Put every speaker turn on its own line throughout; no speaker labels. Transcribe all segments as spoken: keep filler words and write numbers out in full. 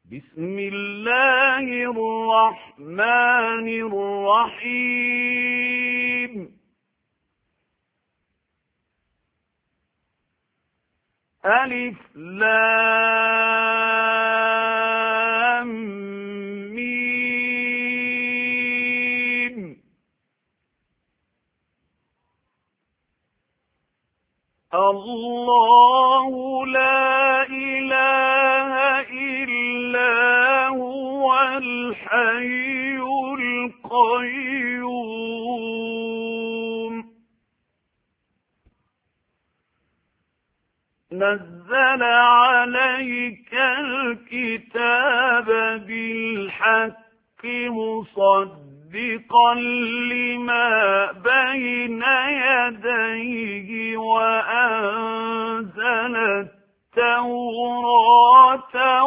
بسم الله الرحمن الرحيم ألف لام ميم الله لا إله إلا هو الحي القيوم نزل عليك الكتاب بالحق مصدقا لما بين يديه وأنزل التوراة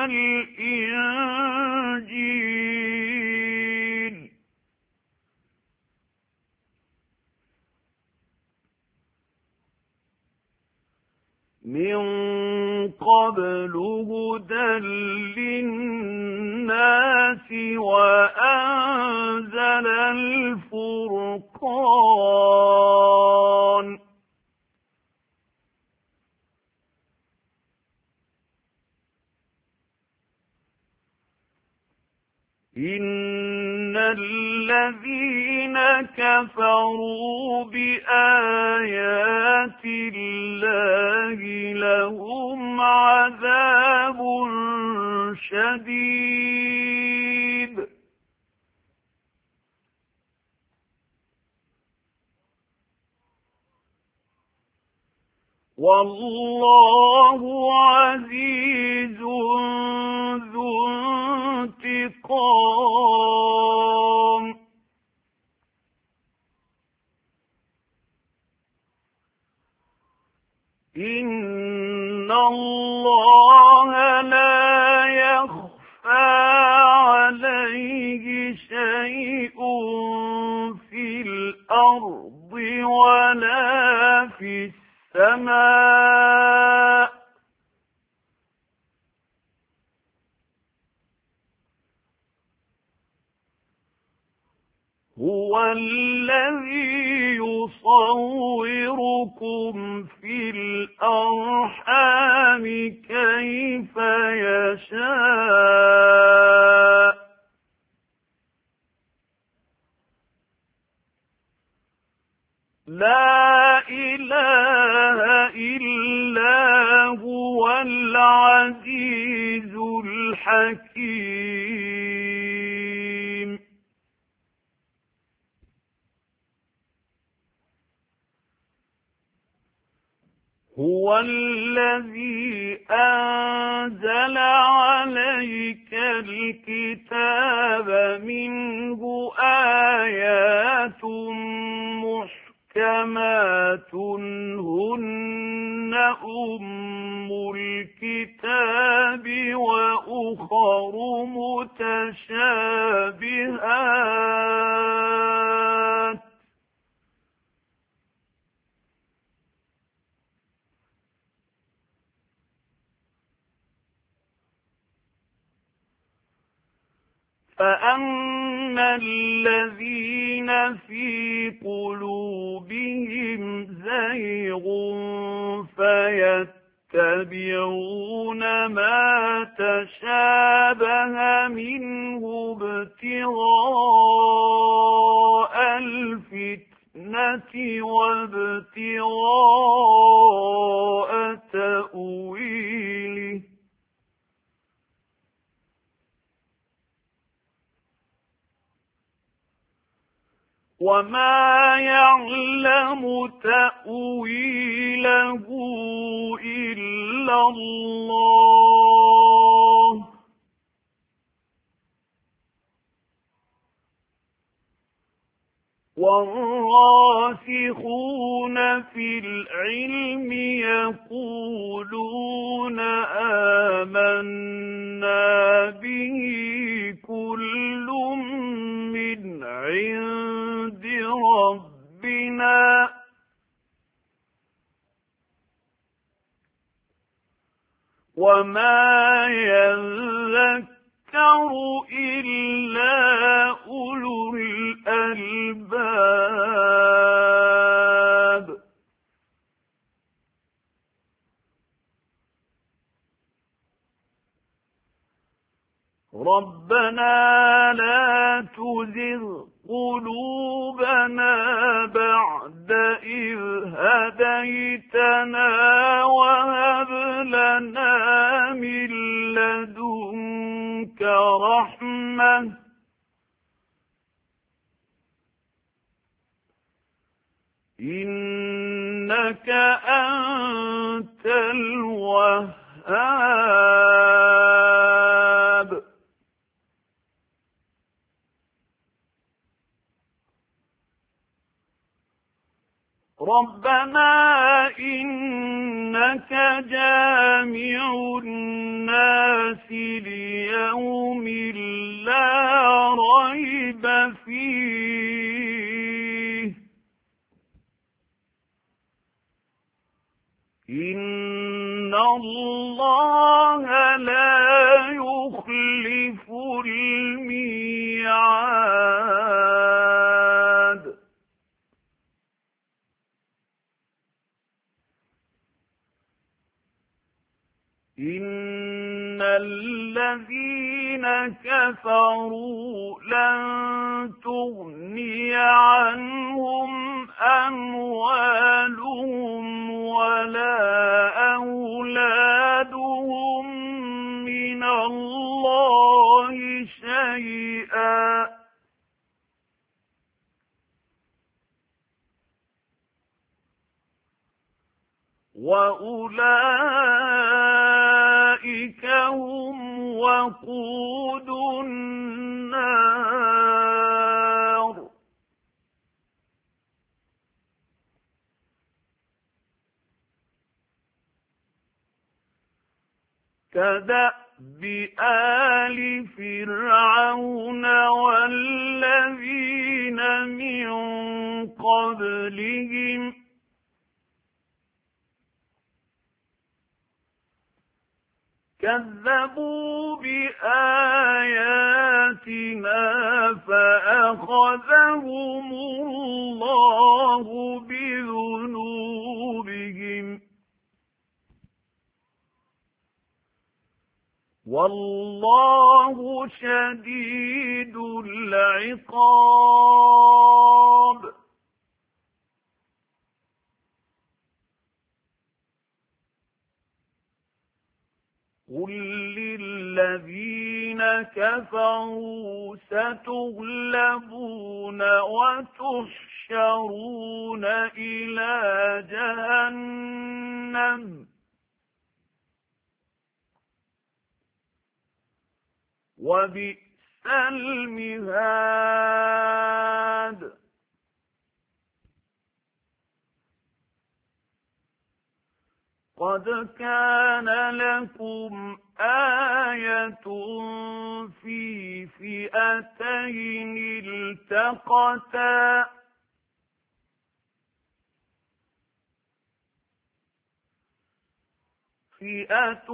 والإنجيل من قبل هدى للناس وأنزل الفرقان إن الذين كفروا بآيات الله لهم عذاب شديد والله عزيز ذو انتقام إن الله لا يخفى عليه شيء في الأرض ولا في السماء هو الذي يصوركم في الأرحام كيف يشاء لا إله إلا هو العزيز الحكيم هو الذي أنزل عليك الكتاب منه آيات محكمات هن أم الكتاب وأخر متشابهات فأما الذين في قلوبهم زيغ فيتبعون ما تشابه منه ابتغاء الفتنة وابتغاء تأويله وما يعلم تأويله إلا الله والراسخون في العلم يقولون آمنا به كل من عند ربنا وما يذكر إلا أولو الألباب. ربنا لا تزغ قلوبنا بعد إذ هديتنا وهب لنا من لدنك رحمة إنك أنت الوهاب. ربنا إنك جامع الناس ليوم لا ريب فيه إن الله لا يخلف الميعاد. إن الذين كفروا لن تغني عنهم أموالهم ولا أولادهم من الله شيئا وأولئك هم وقود النار. كدأب آل فرعون والذين من قبلهم كذبوا بآياتنا فأخذهم الله بذنوبهم والله شديد العقاب. قل للذين كفروا ستغلبون وتحشرون إلى جهنم وبئس المهاد. قد كان لكم آية في فئتين التقتا فئة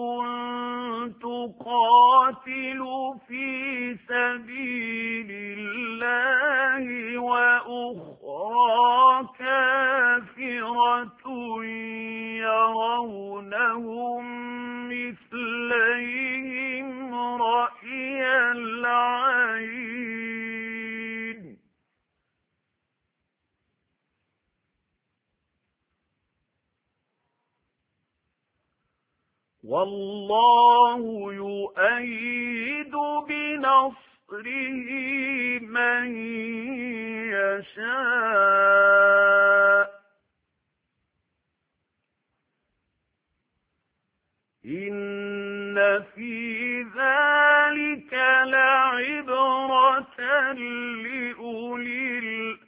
تقاتل في سبيل الله وأخرى كافرة يرونهم مثليهم رأي العين والله يؤيد بنصره من يشاء إن في ذلك لعبرة لأولي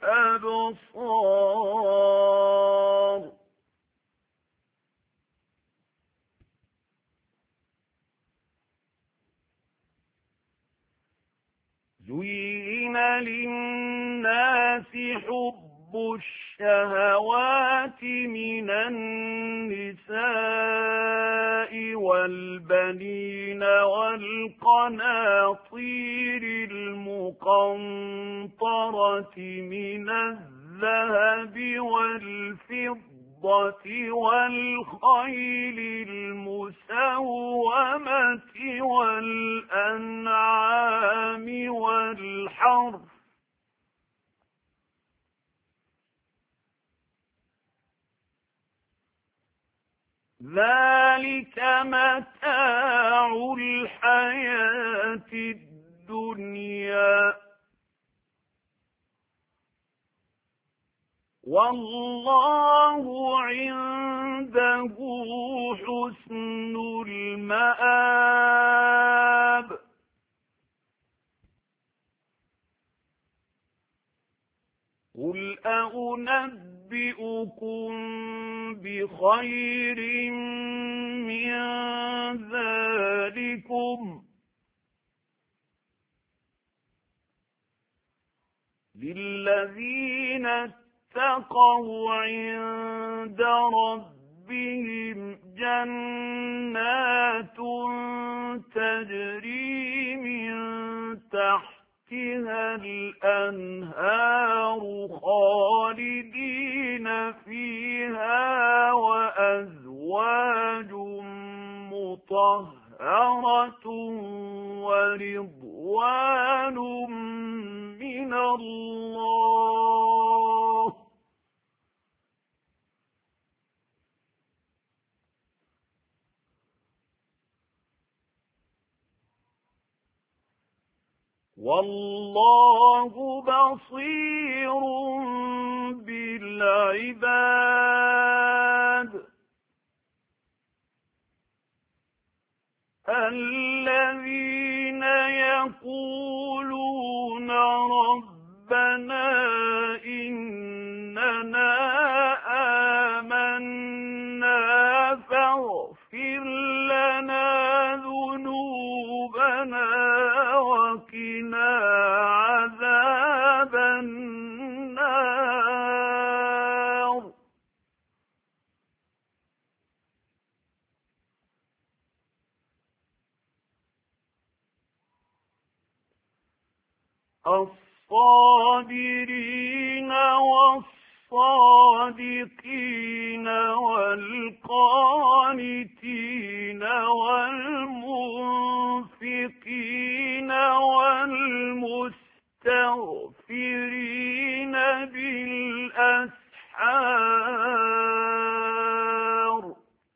الأبصار. زين للناس حب الشهوات من النساء والبنين والقناطير المقنطرة من الذهب والفضة والخيل المسومة والأنعام والحرث ذلك متاع الحياة الدنيا والله عنده حسن المآب قل أنبئكم بخير من ذلكم للذين اتقوا عند ربهم جنات تجري من تحتها الأنهار خالدين فيها وأزواج مطهرة ورضوان من الله والله بصير بالعباد الذين يقولون ربنا إننا آمنا فاغفر لنا ذنوبنا وقنا عذاب النار الصابرين والصادقين والقانتين والمنفقين والمستغفرين بالأسحار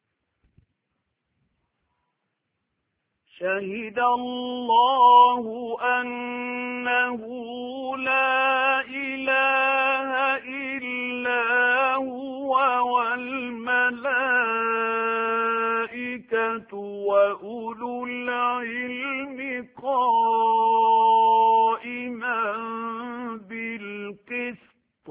شهد الله أنه لا إله إلا هو والملائكة وأولو العلم قائما بالقسط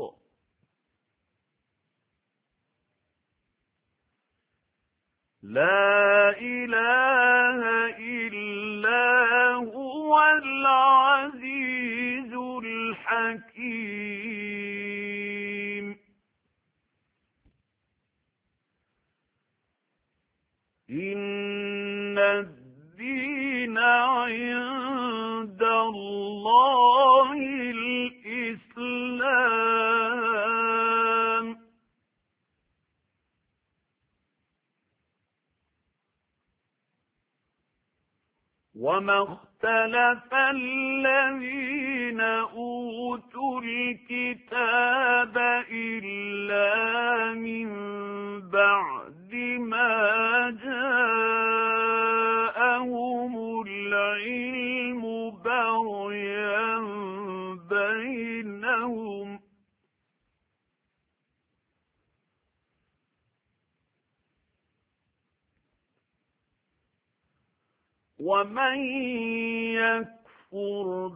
لا إله إلا هو العزيز الحكيم إن الدين عند الله الإسلام وما اختلف الذين أوتوا الكتاب إلا من بعد ما جاءهم العلم بغيا بينهم ومن يكفر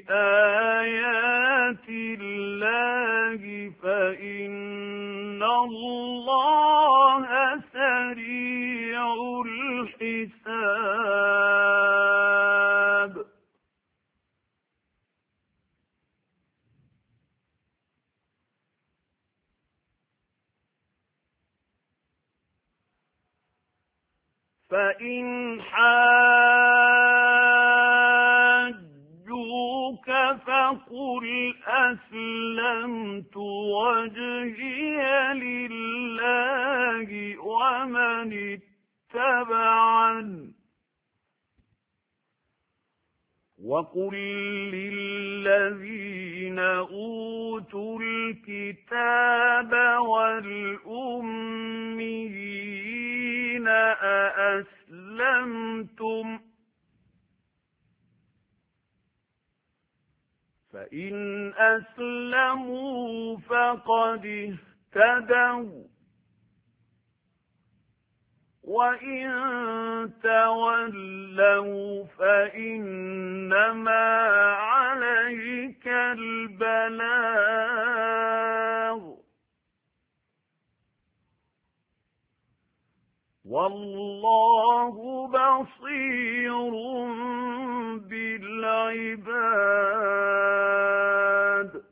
بآيات الله فإن الله سريع الحساب فإن حاجوك فقل أسلمت وجهي لله ومن اتبعني وقل للذين أوتوا الكتاب والأميين أأسلمتم فإن أسلموا فقد اهتدوا وإن تولوا فإنما عليك البلاغ والله بصير بالعباد.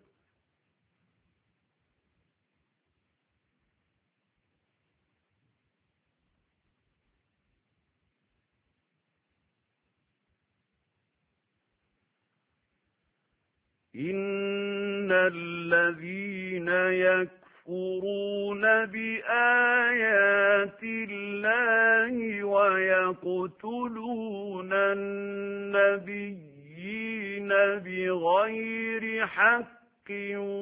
إن الذين يكفرون بآيات الله ويقتلون النبيين بغير حق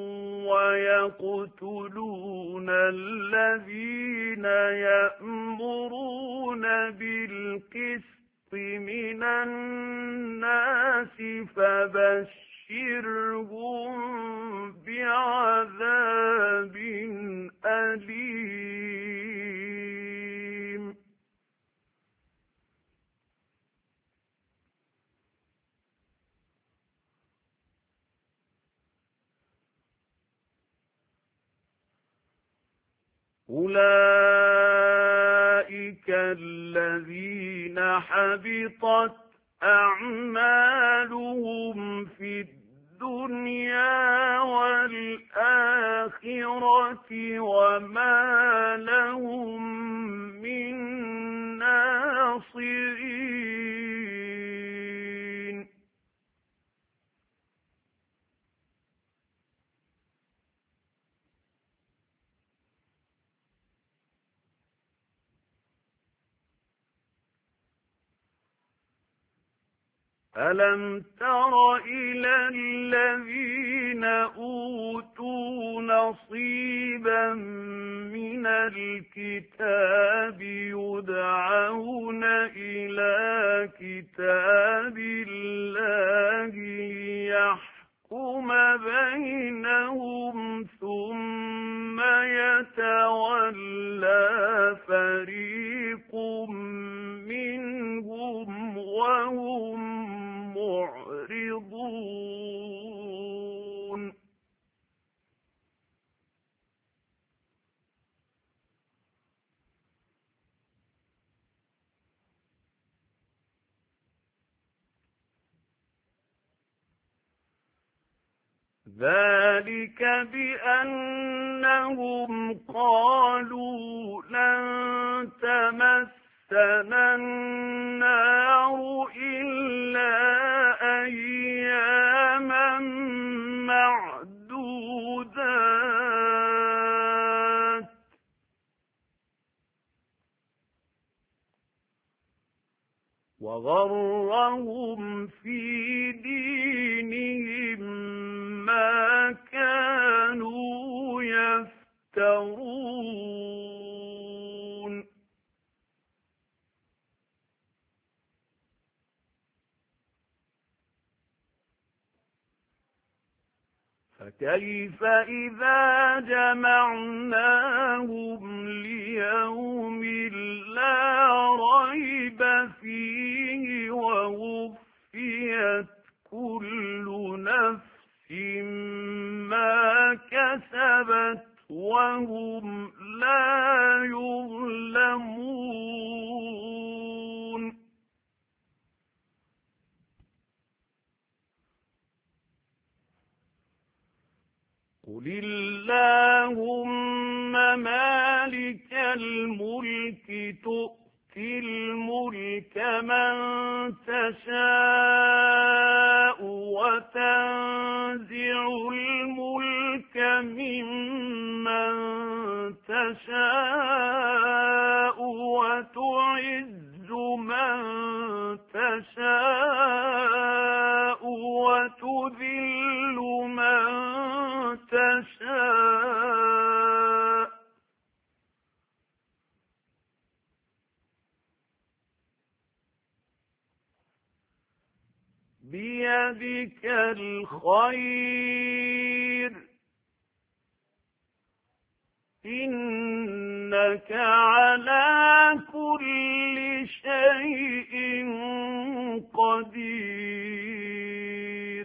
ويقتلون الذين يأمرون بالقسط من الناس فبشرهم بعذاب أليم. أولئك الذين حبطت أعمالهم في الدنيا والآخرة وما لهم من ناصرين. ألم تر إلى الذين أوتوا نصيبا من الكتاب يدعون إلى كتاب الله ليحكم بينهم ثم يتولى فريق منهم وهم معرضون. ذلك بأنهم قالوا لن تمسنا النار إلا أياما معدودات وغرهم في دينهم ما كانوا يفترون. فكيف إذا جمعناهم ليوم لا ريب فيه ووفيت كل نفس ما كسبت وهم لا يظلمون. قل اللهم مالك الملك تؤتي الملك من تشاء وتنزع الملك ممن تشاء وتعز من تشاء وتذل من تشاء بيدك الخير إنك على كل شيء قدير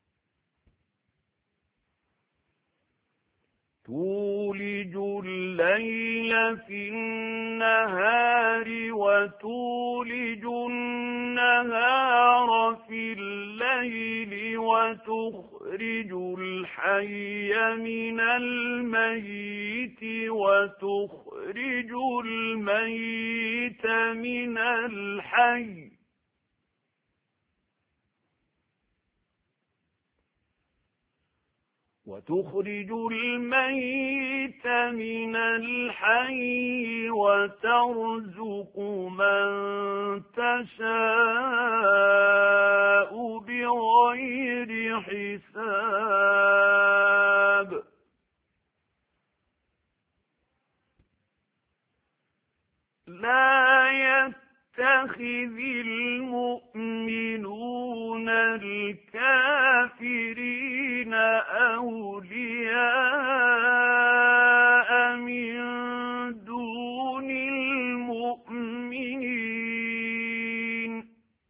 تولج الليل في النهار وتولج النهار في الليل وتخرج الحي من الميت وتخرج الميت من الحي وتخرج الميت من الحي وترزق من تشاء بغير حساب لا يتخذ المؤمنون الكافرين أولياء من دون المؤمنين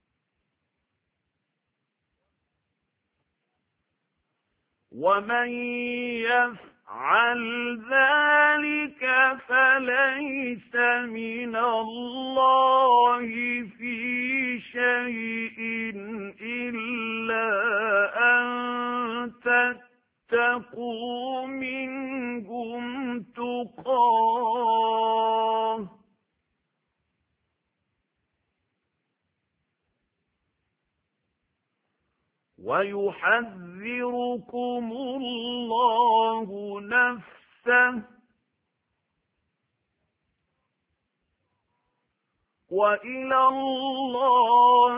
ومن يفعل ذلك فليس من الله في شيء إلا أن تتقوا منهم تقاه ويحذركم الله نفسه وإلى الله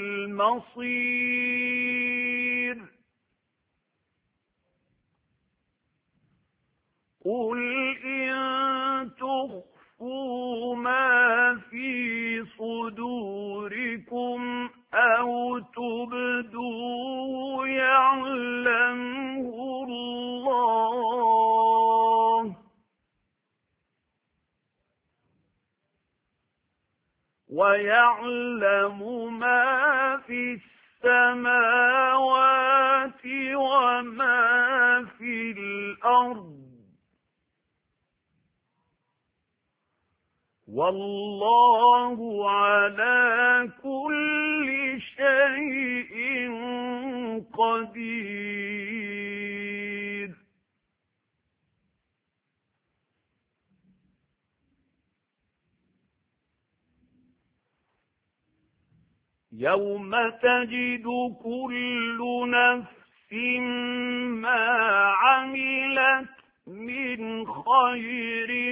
المصير قل إن تخفوا ما في صدوركم أو تبدوه يعلمه الله ويعلم ما في السماوات وما في الأرض والله على كل شيء قدير يوم تجد كل نفس ما عملت من خير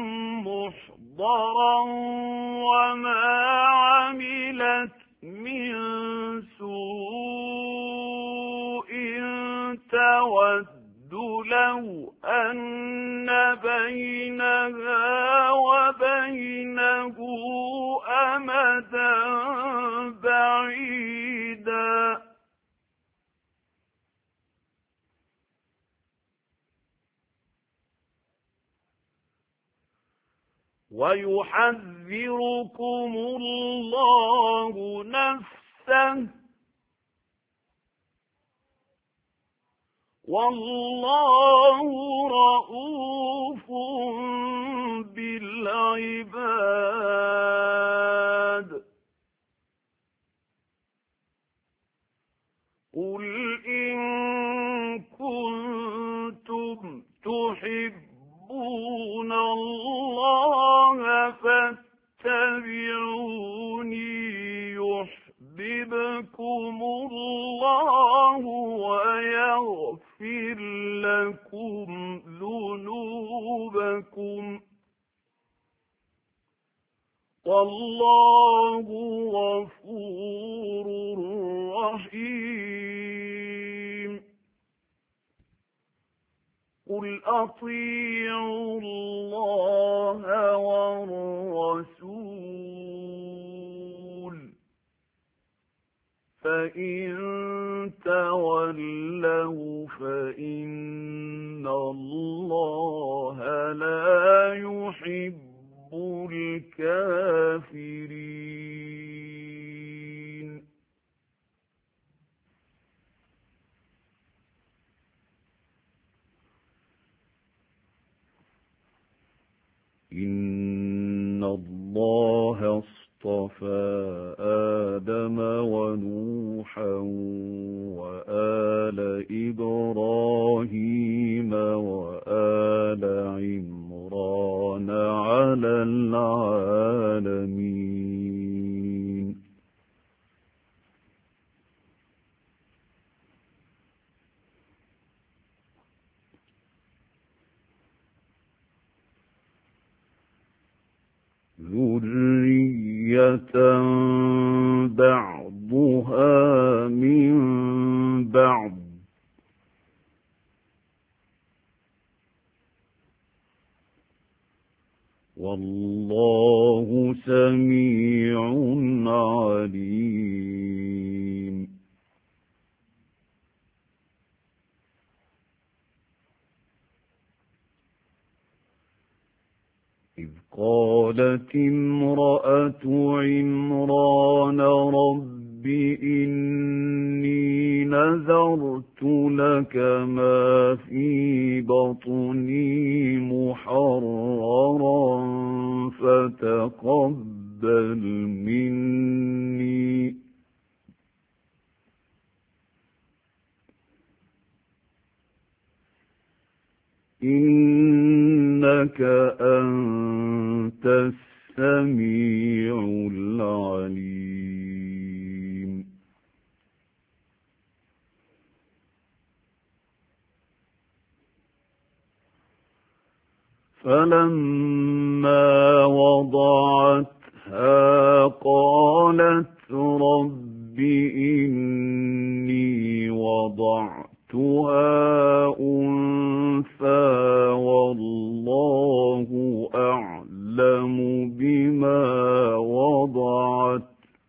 محضرا وما عملت من سوء تود لو أن بينها وبينه أمدا بعيدا ويحذركم الله نفسه والله رؤوف بالعباد قل إن كنتم تحبون الله فاتبعوني الله ويغفر لكم ذنوبكم والله غفور رحيم. قل أطيعوا الله والرسول فإن تولوا فإن الله لا يحب الكافرين. إن الله اصطفى آدم ونوحا وآل إبراهيم وآل عمران على العالمين. ذرية بعضها من بعض والله سميع عليم. إذ قالت امرأة عمران رب إني نذرت لك ما في بطني محررا فتقبل مني إنك أنت السميع العليم. فلما وضعتها قالت رب إني وضعتها أنثى والله أعلم بما وضعت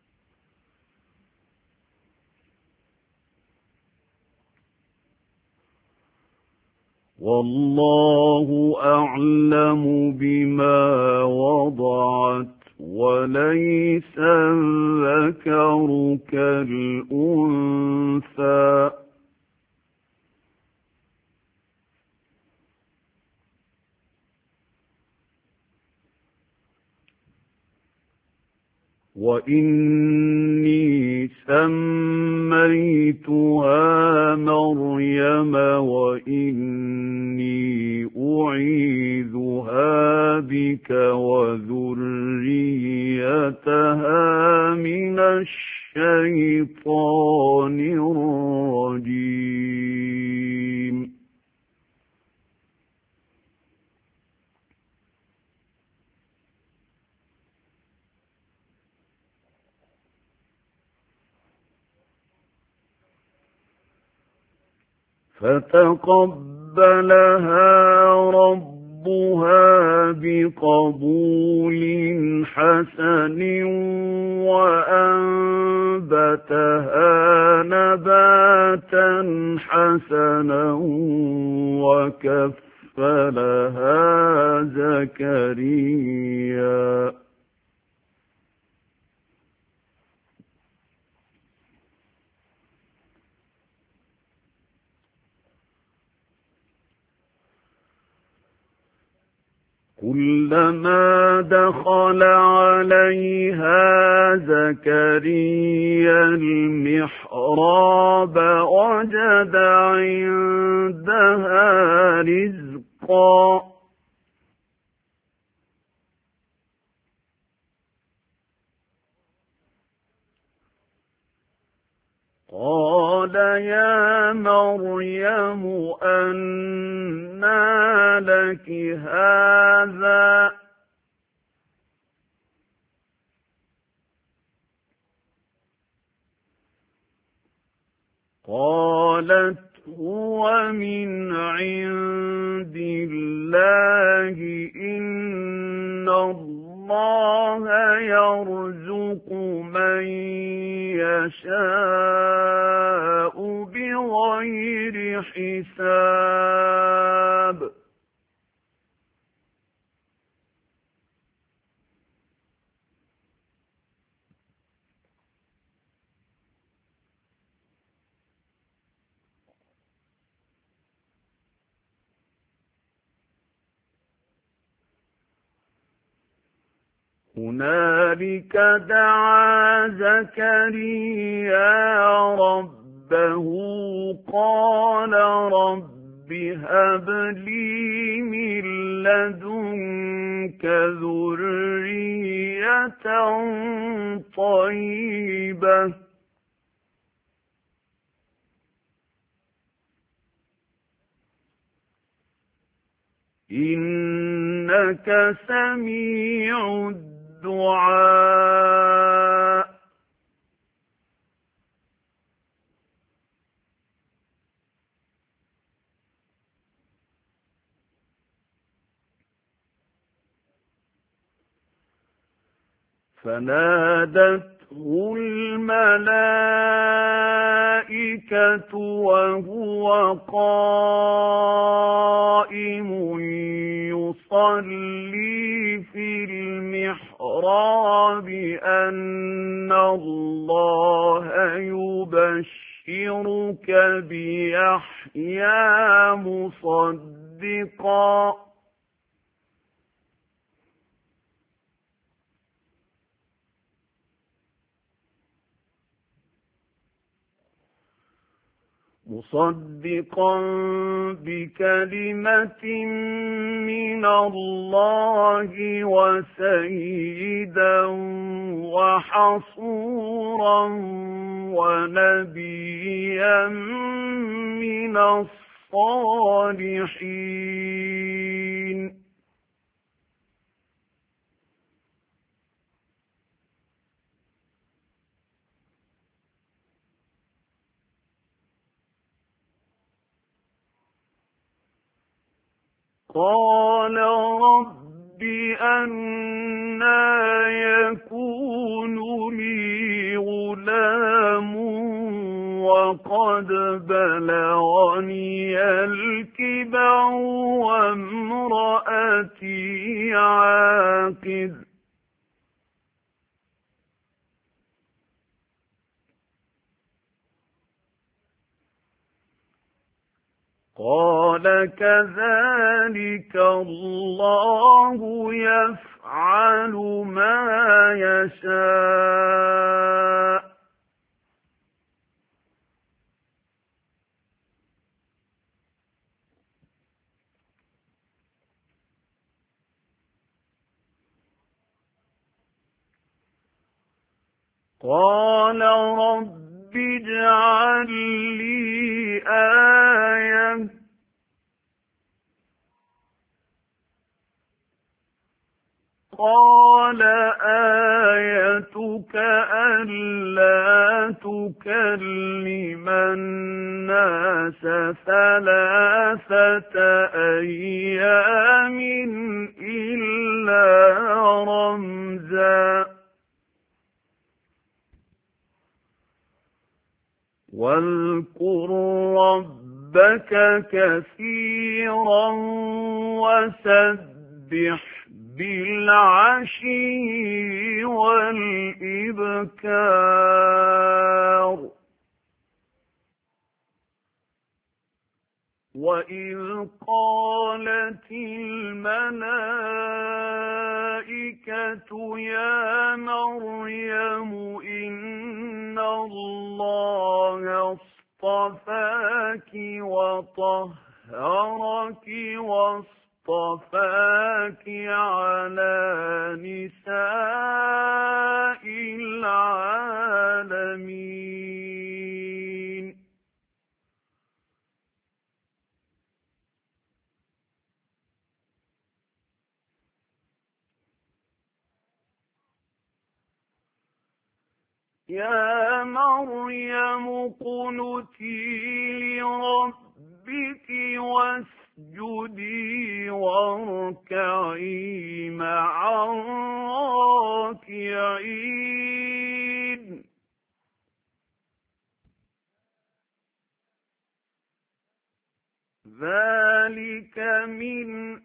والله أعلم بما وضعت وليس الذكر كالأنثى وإني سميتها مريم وإني أعيذها بك وذريتها من الشيطان الرجيم. فتقبلها ربها بقبول حسن وأنبتها نباتا حسنا وكفلها زكريا كلما دخل عليها زكريا المحراب وجد عندها رزقا قال يا مريم أنى لك هذا قالت هو من عند الله إن الله يرزق من يشاء بغير حساب هنالك دعا زكريا ربه قال رب هب لي من لدنك ذرية طيبة إنك سميع الدعاء فنادته الملائكة وهو قائم يصلي في المحراب أن الله يبشرك بيحيى مصدقا مصدقا بكلمة من الله وسيدا وحصورا ونبيا من الصالحين قال رب أنى يكون لي غلام وقد بلغني الكبر وامرأتي عاقر قال كذلك الله يفعل ما يشاء قال رب اجعل لي آية قال آيتك ألا تكلم الناس ثلاثة أيام إلا رمزا واذكر ربك كثيرا وسبح بالعشي والإبكار وإذ قالت الملائكة يا مريم إن الله اصطفاك وطهرك واصطفاك على نساء العالمين. العالمين. يا مريم اقنتي لربك واسجدي واركعي مع الراكعين. ذلك من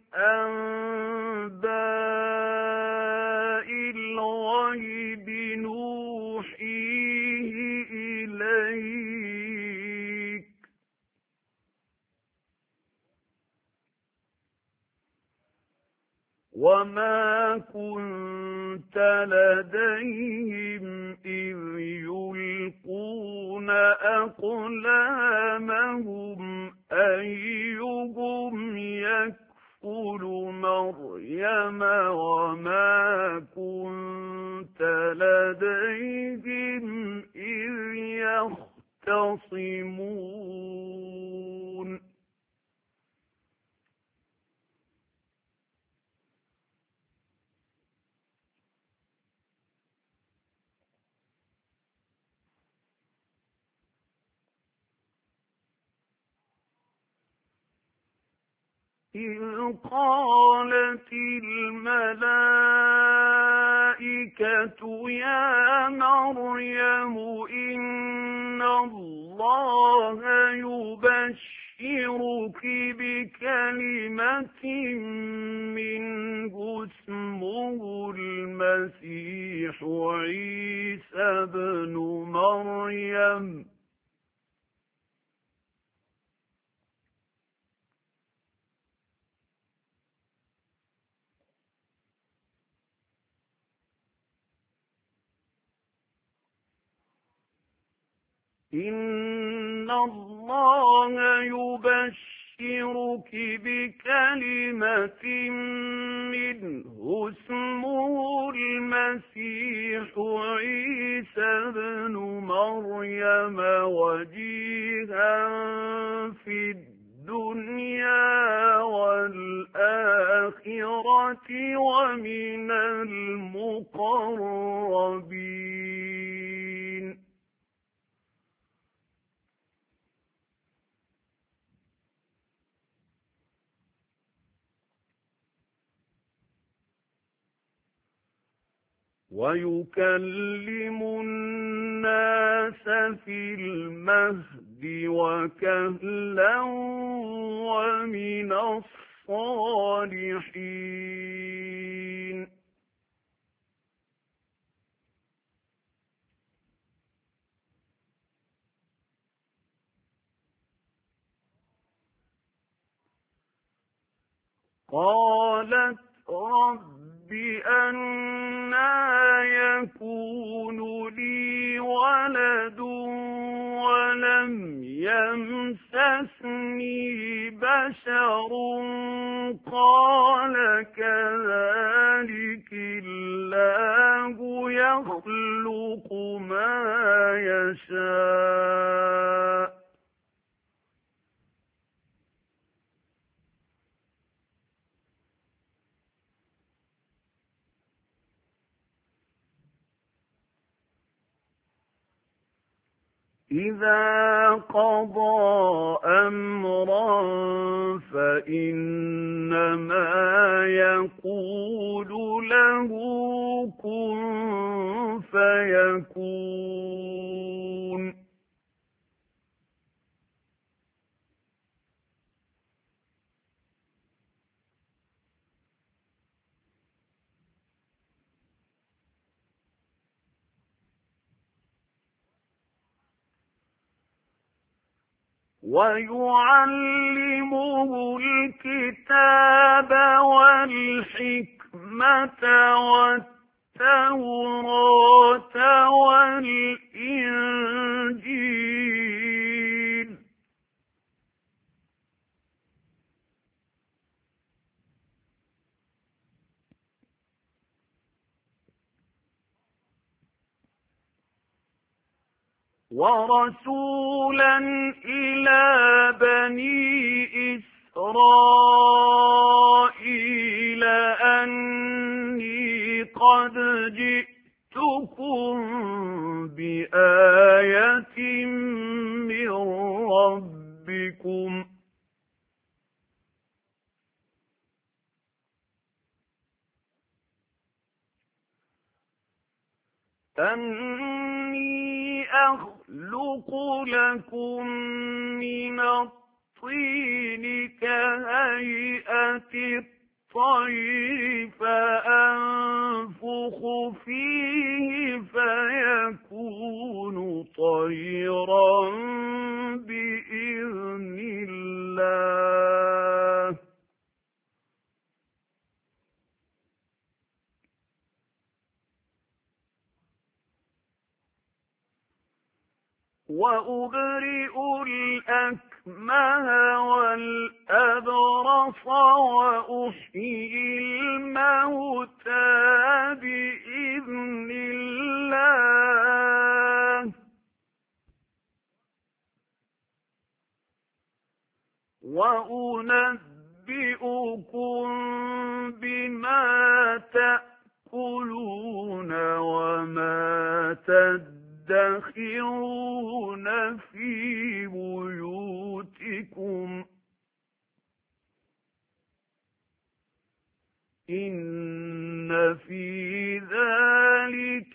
أنباء الغيب نوحيه إليك وما كنت لديهم إذ يلقون أقلامهم أيهم يكفل مريم وما كنت لديهم إذ يختصمون. إذ قالت الملائكة يا مريم إن الله يبشرك بكلمة منه اسمه المسيح عيسى ابن مريم إن الله يبشرك بكلمة منه اسمه المسيح عيسى ابن مريم وجيها في الدنيا والآخرة ومن المقربين. ويكلم الناس في المهد وكهلا ومن الصالحين. قالت رب أنى يكون لي ولد ولم يمسسني بشر قال كذلك الله يخلق ما يشاء إذا قضى أمرا فإنما يقول له كن فيكون. ويعلمه الكتاب والحكمة والتوراة والإنجيل ورسولا إلى بني إسرائيل أني قد جئتكم بآية من ربكم أني أخلق لكم من الطين كهيئة الطير فأنفخ فيه فيكون طيرا بإذن الله وأبرئ الأكمه والأبرص وأحيي الموتى بإذن الله وأنبئكم بما تأكلون وما تدخرون في بيوتكم إن في ذلك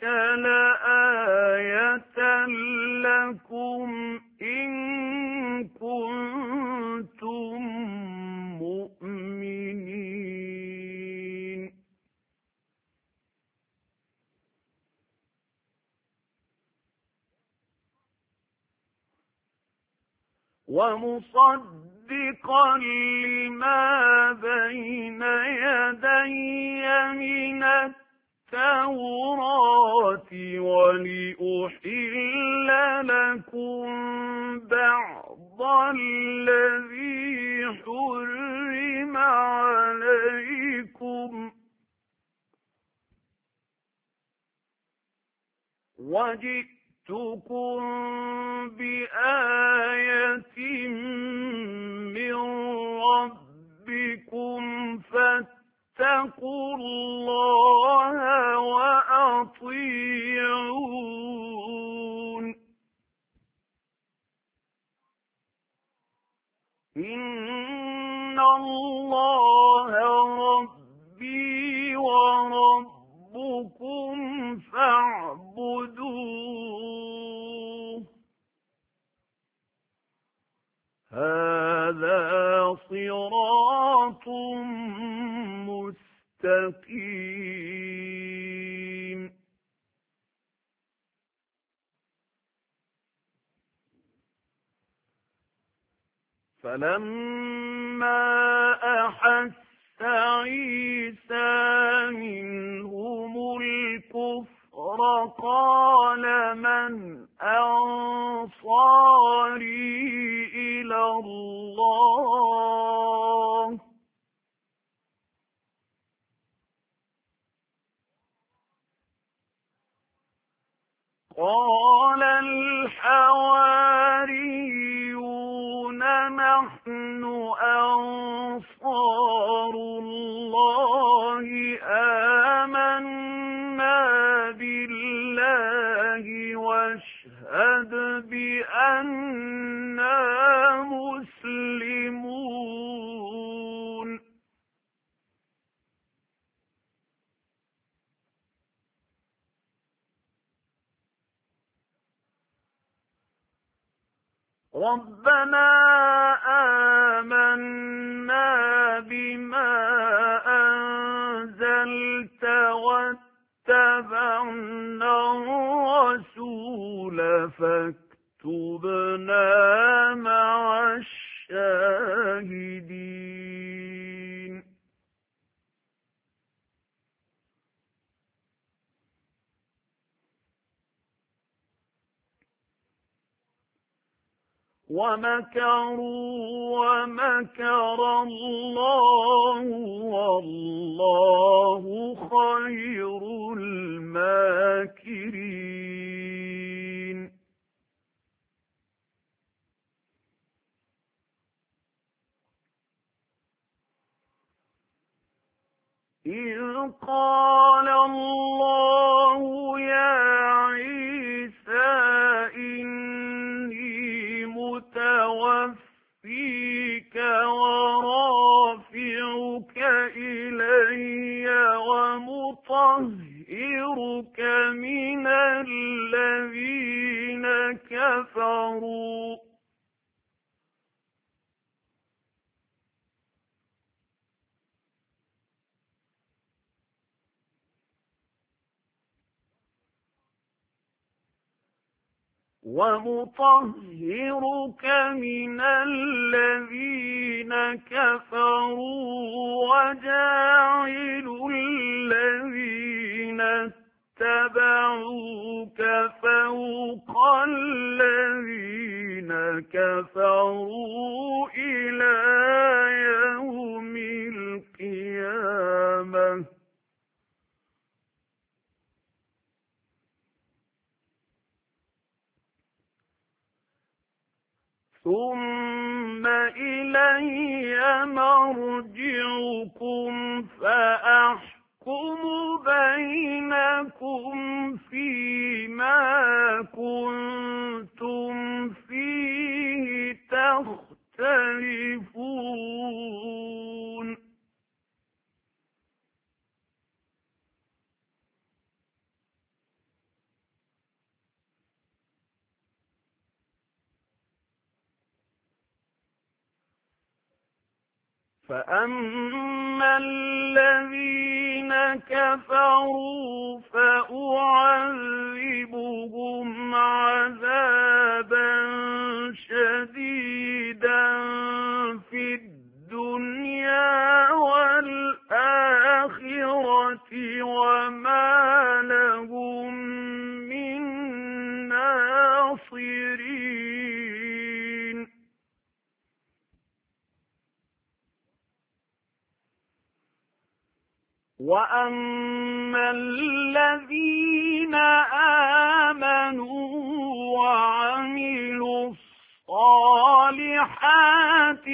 لآية لكم إن كنتم مؤمنين ومصدقا لما بين يدي من التوراة ولأحل لكم بعض الذي حرم عليكم وجئتكم بآية من ربكم فاتقوا الله وأطيعون إن الله ربي وربكم فاعبدوه هذا صراط مستقيم فلما أحس عيسى منهم الكفر قال من أنصاري إلى الله قال الحواريون نحن أنصار الله آمنا بالله واشهد بأننا مسلمون ربنا آمنا بما أنزلت واتبعنا الرسول فاكتبنا مع الشاهدين ومكروا ومكر الله والله خير الماكرين إذ قال الله وَنُطَهِّرُكَ مِنَ الَّذِينَ كَفَرُوا وَنُطَهِّرُكَ مِنَ الَّذِينَ كَفَرُوا وَجَاعِلُ الَّذِينَ اتَّبَعُوكَ فَوْقَ الَّذِينَ كَفَرُوا إِلَى يَوْمِ الْقِيَامَةِ ثُمَّ إِلَيَّ مَرْجِعُكُمْ فَأَحْكُمُ بَيْنَكُمْ فِيمَا كُنتُمْ فِيهِ تَخْتَلِفُونَ فَأَمَّا الَّذِينَ كَفَرُوا فَأُعَذِّبُهُمْ عَذَابًا شَدِيدًا فِي الدُّنْيَا وَالْآخِرَةِ وَمَا لَهُم مِّن نَّاصِرِينَ وَأَمَّا الَّذِينَ آمَنُوا وَعَمِلُوا الصَّالِحَاتِ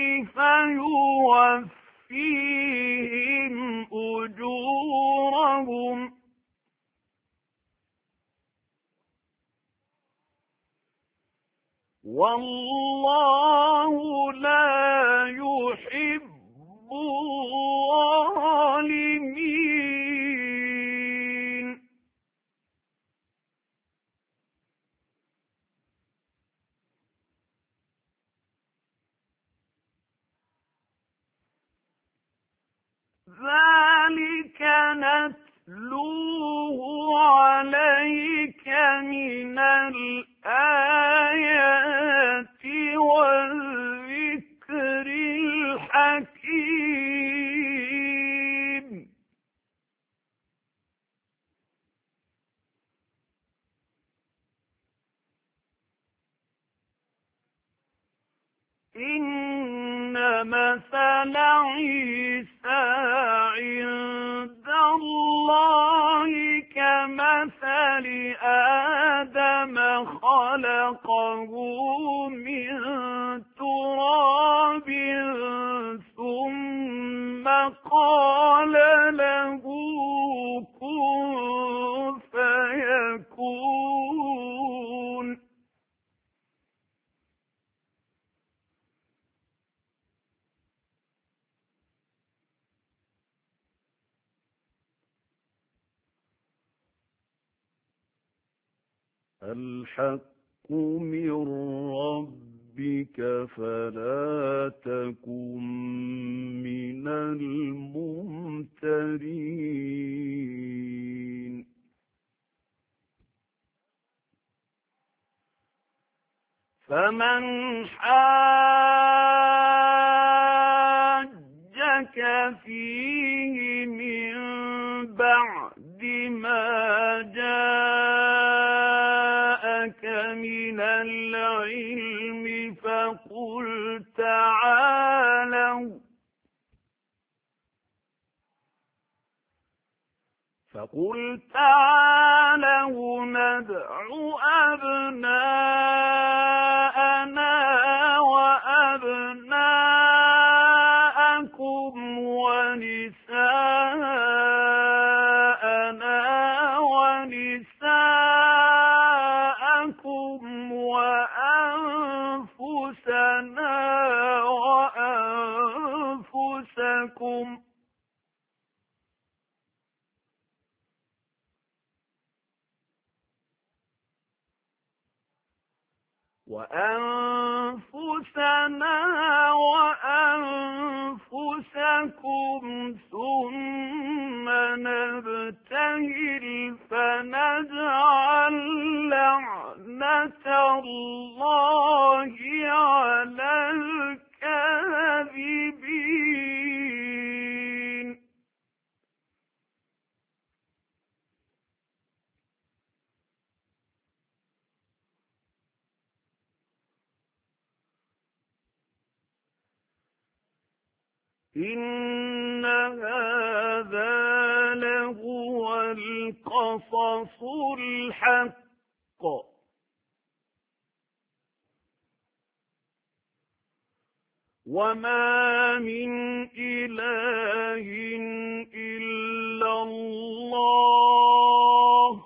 فَيُوَفِّيهِمْ أُجُورَهُمْ وَاللَّهُ لَا يُحِبُّ الظَّالِمِينَ ذَلِكَ نَتْلُوهُ عَلَيْكَ مِنَ الْآيَاتِ وَالذِّكْرِ الْحَكِيمِ إِنَّ مَثَلَ عِيسَى عِندَ اللَّهِ كَمَثَلِ آدَمَ خَلَقَهُ مِن تُرَابٍ ثُمَّ قَالَ لَهُ كُن فَيَكُونُ الْحَقُّ مِنْ رَبِّكَ فَلَا تَكُنْ مِنَ الْمُمْتَرِينَ فَمَنْ حَاجَّكَ فِيهِ مِنْ بَعْدِ مَا جَاءَكَ مِنَ الْعِلْمِ فَقُلْ تعالوا فَقُلْ تعالوا ندْعُ أَبْنَاءَنَا وَأَبْنَاءَكُمْ وَنِسَاءَنَا وَنِسَاءَكُمْ وَأَنفُسَنَا وَأَنفُسَكُمْ وأنفسنا وأنفسكم ثم نبتهل فنجعل لعنة الله على الكاذبين. إن هذا لهو القصص الحق وما من إله إلا الله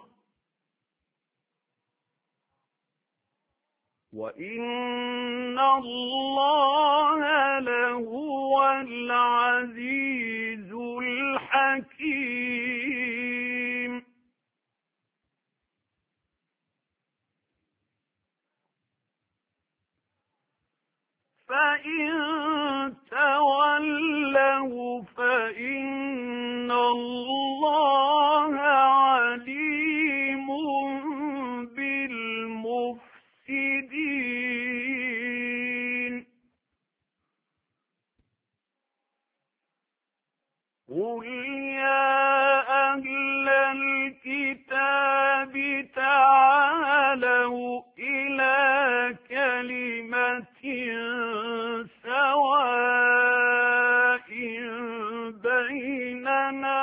وإن الله لهو العزيز الحكيم. فإن تولوا فإن الله عليم بالمفسدين. قل يا أهل الكتاب تعالوا إلى كلمة سواء بيننا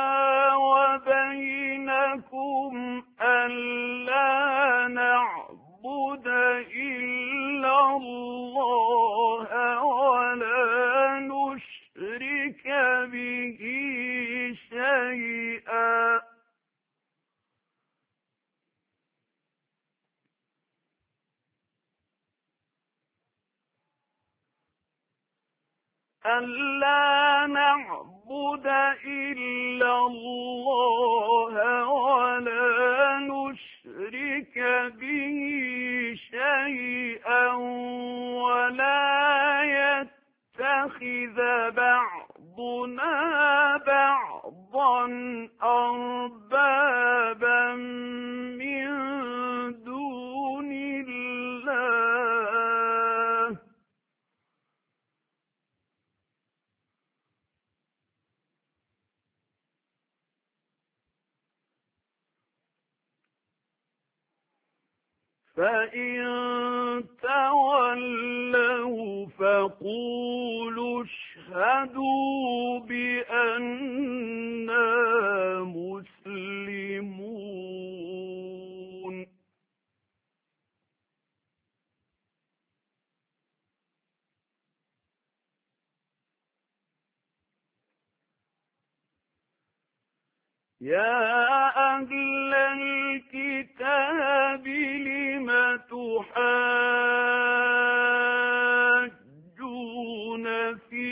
وبينكم ألا نعبد إلا الله ولا نشرك به شيئا ألا نعبد إلا الله ولا نشرك به شيئا ولا يتخذ بعضنا بعضا أربابا من دون الله فإن تولوا فقولوا اشهدوا بأننا مسلمون. يا أهل الكتاب لم تحاجون في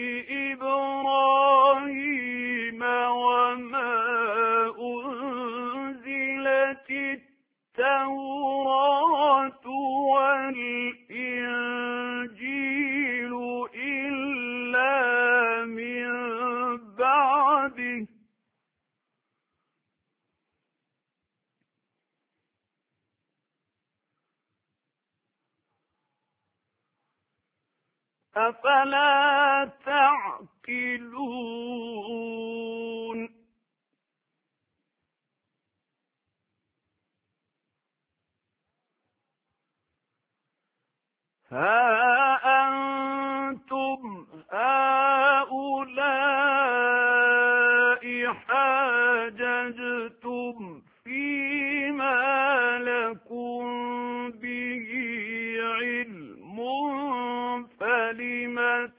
إبراهيم وما أنزلت التوراة والإنجيل إلا من بعده أفلا تعقلون. ها أنتم هؤلاء حاججتم فيما لكم به علم فلم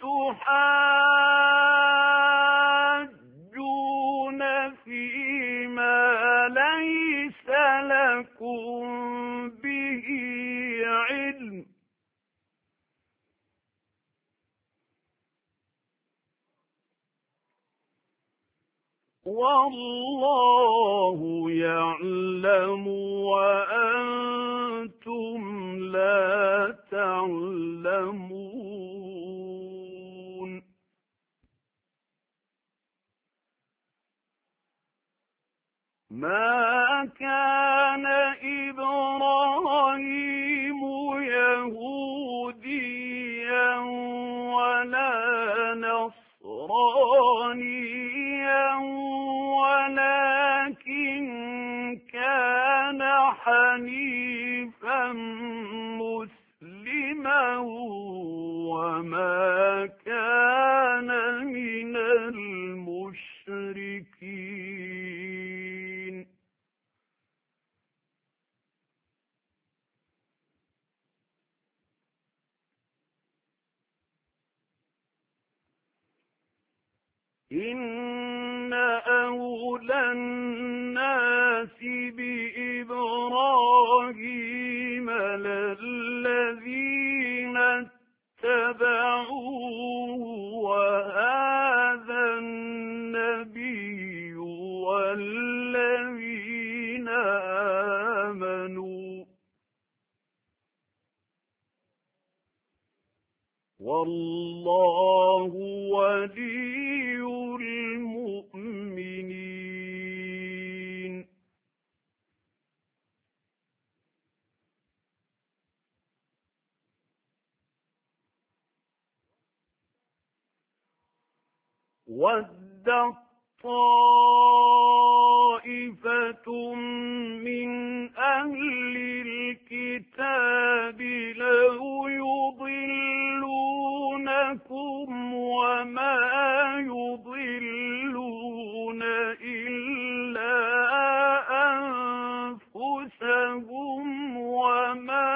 تحاجون فيما ليس لكم به علم والله يعلم وأنتم لا تعلمون ما كان إبراهيم يهوديا ولا نصرانيا ولكن كان حنيفا مسلما وما كان من المشركين إن أولى الناس بإبراهيم للذين اتبعوه وهذا النبي والذين آمنوا والله ولي المؤمنين وَدَّت طَّائِفَةٌ مِّنْ أَهْلِ الْكِتَابِ لَوْ يُضِلُّونَكُمْ وَمَا يُضِلُّونَ إِلَّا أَنفُسَهُمْ وَمَا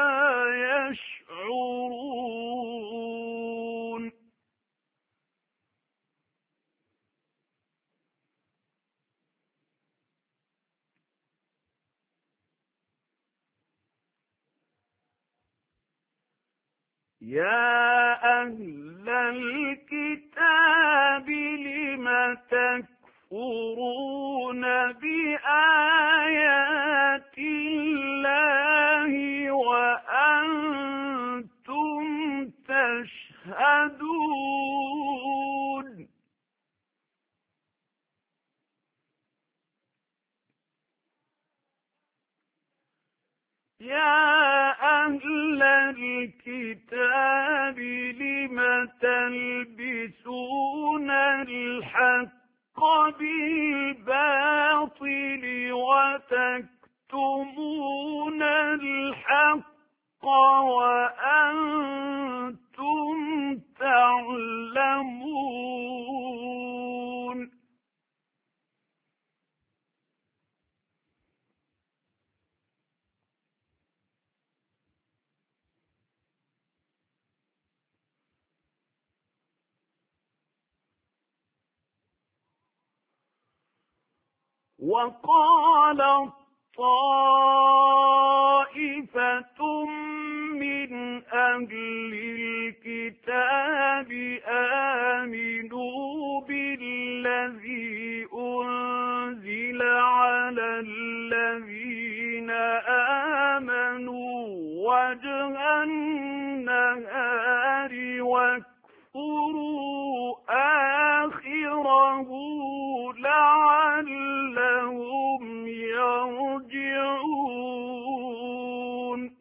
يَشْعُرُونَ يا أهل الكتاب لم تكفرون بآيات الله وأنتم تشهدون يا أهل الكتاب لم تلبسون الحق بالباطل وتكتمون الحق وأنتم تعلمون وقالت طائفة من أهل الكتاب آمنوا بالذي أنزل على الذين آمنوا وجه النهار واكفروا آخره لعلهم يرجعون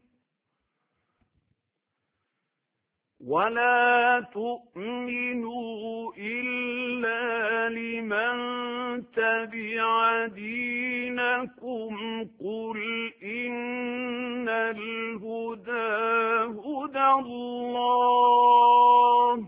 ولا تؤمنوا إلا لمن تبع دينكم قل إن الهدى هدى الله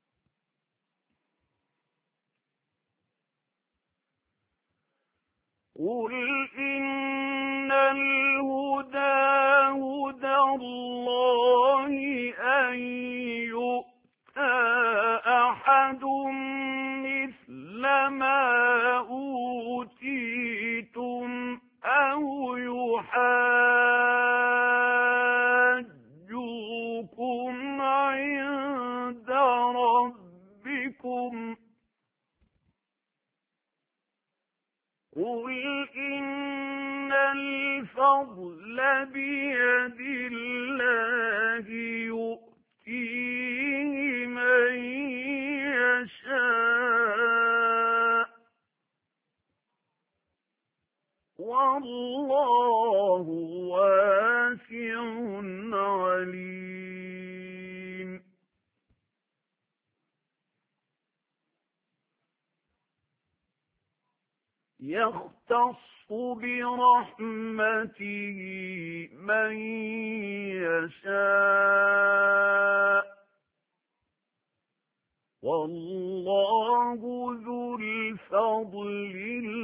قل إن الهدى هدى الله أن يؤتى أحد مثل ما أوتيتم أو يحاجوكم عند ربكم قل إن الفضل بيد الله والله واسع عليم. يختص برحمته من يشاء والله ذو الفضل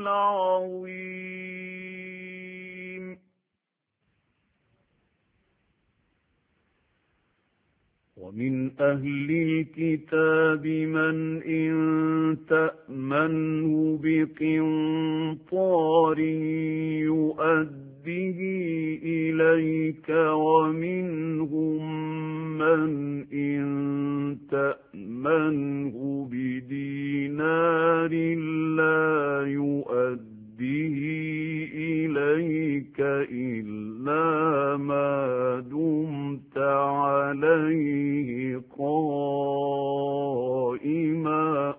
العظيم. ومن أهل الكتاب من إن تأمنه بقنطار يؤده إليك ومنهم من إن تأمنه بدينار لا يؤده إليك إلا ما دمت عليه قائما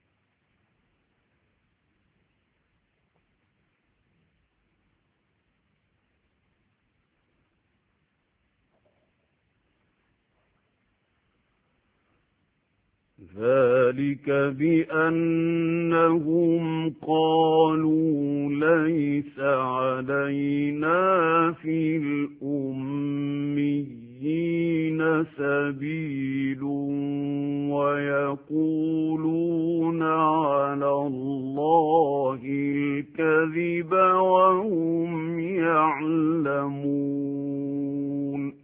ذلك بأنهم قالوا ليس علينا في الأميين سبيل ويقولون على الله الكذب وهم يعلمون.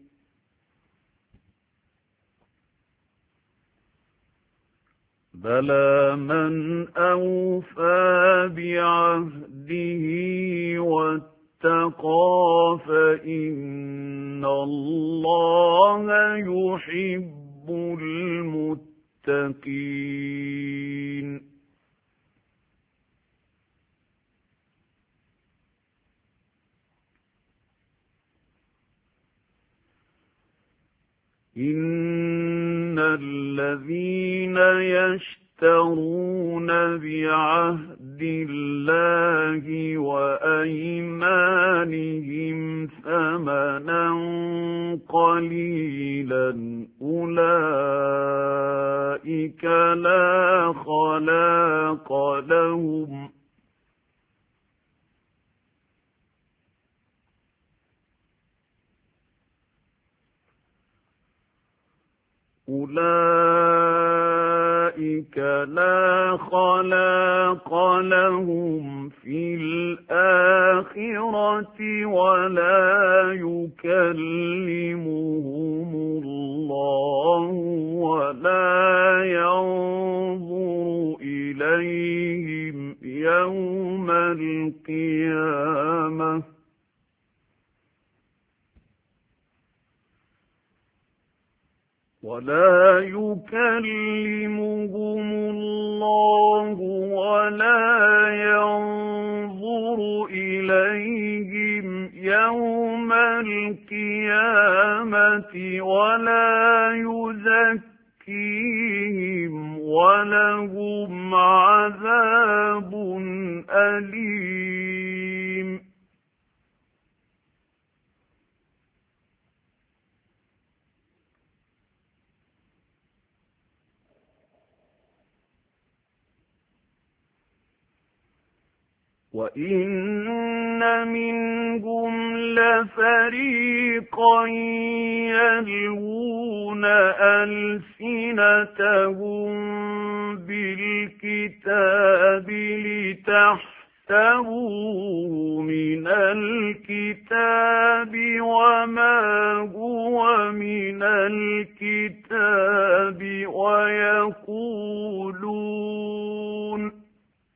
بلى من أوفى بعهده واتقى فإن الله يحب المتقين. إن الذين يشترون بعهد الله وأيمانهم ثمنا قليلا أولئك لا خلاق لهم أولئك لا خلاق لهم في الآخرة ولا يكلمهم الله ولا ينظر إليهم يوم القيامة ولا يكلمهم الله ولا ينظر إليهم يوم القيامة ولا يزكيهم ولهم عذاب أليم. وَإِنَّ مِنْهُمْ لَفَرِيقًا يَلْوُونَ أَلْسِنَتَهُم بِالْكِتَابِ لِتَحْسَبُوهُ مِنَ الْكِتَابِ وَمَا هُوَ مِنَ الْكِتَابِ وَيَقُولُونَ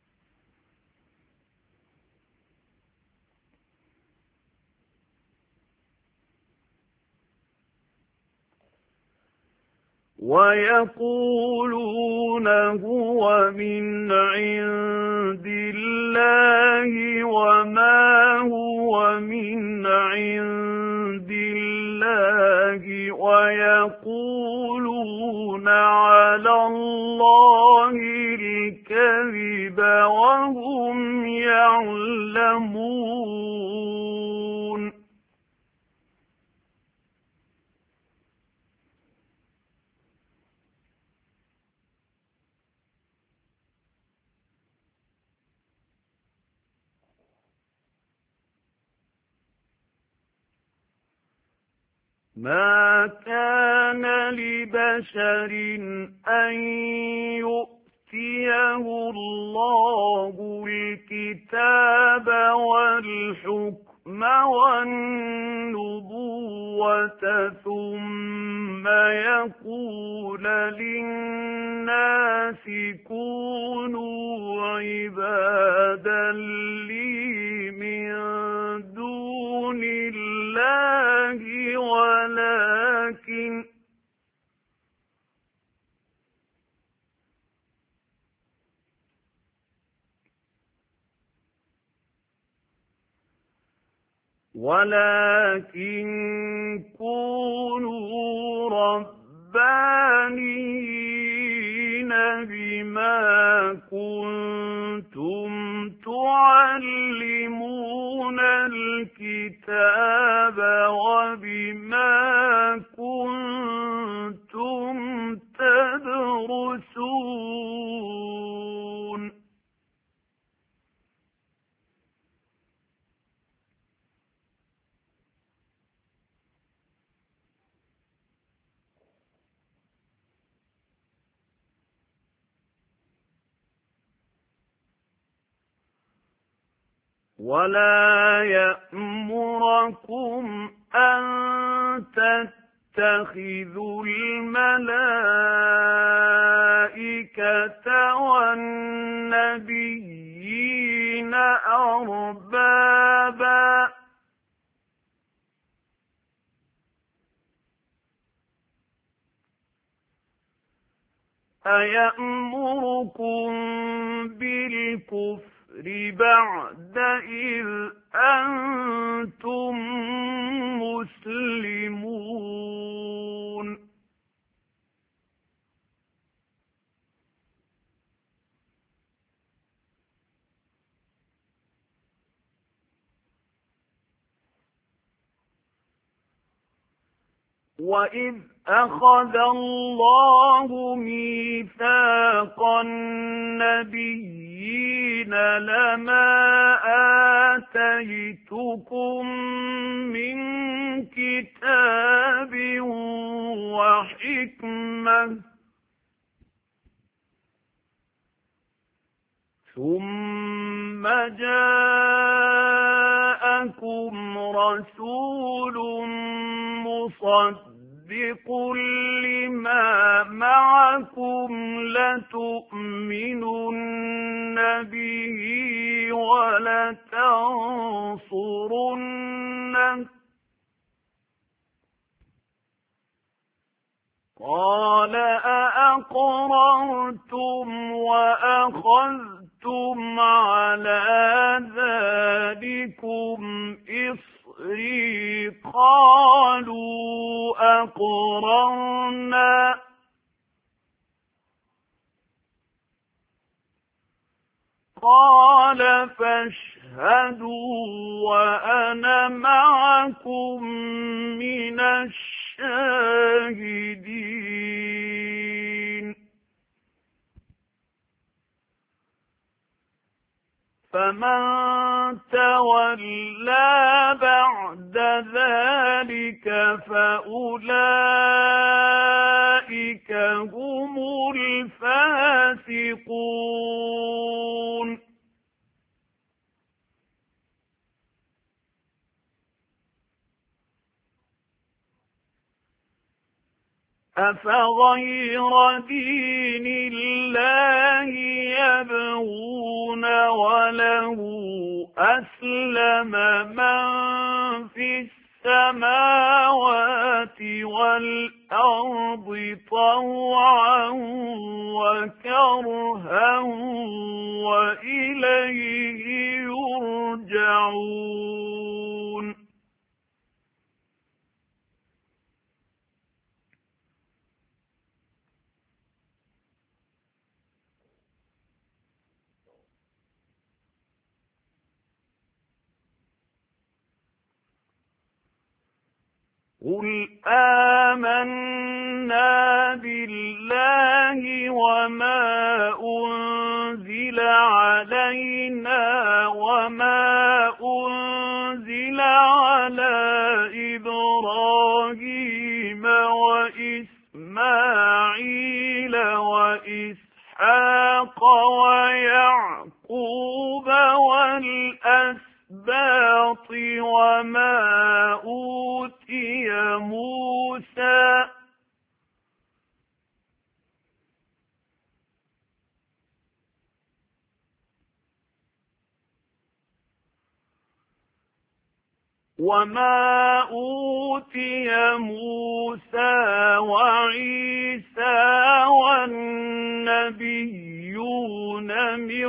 وَيَقُولُونَ هُوَ مِنْ عِندِ اللَّهِ وَمَا هُوَ مِنْ عِندِ اللَّهِ وَيَقُولُونَ عَلَى اللَّهِ الْكَذِبَ وَهُمْ يَعْلَمُونَ. ما كان لبشر أن يؤتيه الله الكتاب والحكم والنبوة ثم يقول للناس كونوا عبادا لي من دون الله ولكن ولكن كونوا ربانيين بما كنتم تعلمون الكتاب وبما كنتم تدرسون ولا يأمركم أن تتخذوا الملائكة والنبيين أربابا أيأمركم بالكفر بعد إذ أنتم مسلمون وَإِذْ أَخَذَ اللَّهُ مِيثَاقَ النَّبِيِّينَ لَمَا آتَيْتُكُم مِّن كِتَابٍ وَحِكْمَةٍ ثُمَّ جَاءَكُمْ رَسُولٌ مُصَدِّقٌ لِّمَا مَعَكُمْ لَتُؤْمِنُنَّ بِهِ وَلَتَنصُرُنَّهُ قَالَ أَأَقْرَرْتُمْ وَأَخَذْتُمْ عَلَى ذَلِكُمْ إِصْرِي قَالُوا أَقْرَرْنَا قَالَ فَاشْهَدُوا وَأَنَا مَعَكُمْ مِنَ الشَّاهِدِينَ فَمَن تَوَلَّى بَعْدَ ذَلِكَ فَأُولَئِكَ هُمُ الْفَاسِقُونَ أَفَغَيْرَ دِينِ اللَّهِ يَبْغُونَ وَلَهُ أَسْلَمَ مَن فِي السَّمَاوَاتِ وَالْأَرْضِ طَوْعًا وَكَرْهًا وَإِلَيْهِ يُرْجَعُونَ قُلْ آمَنَّا بِاللَّهِ وَمَا أُنزِلَ عَلَيْنَا وَمَا أُنزِلَ عَلَى إِبْرَاهِيمَ الأسباط وما أوتي موسى وما أوتي موسى وعيسى والنبيون من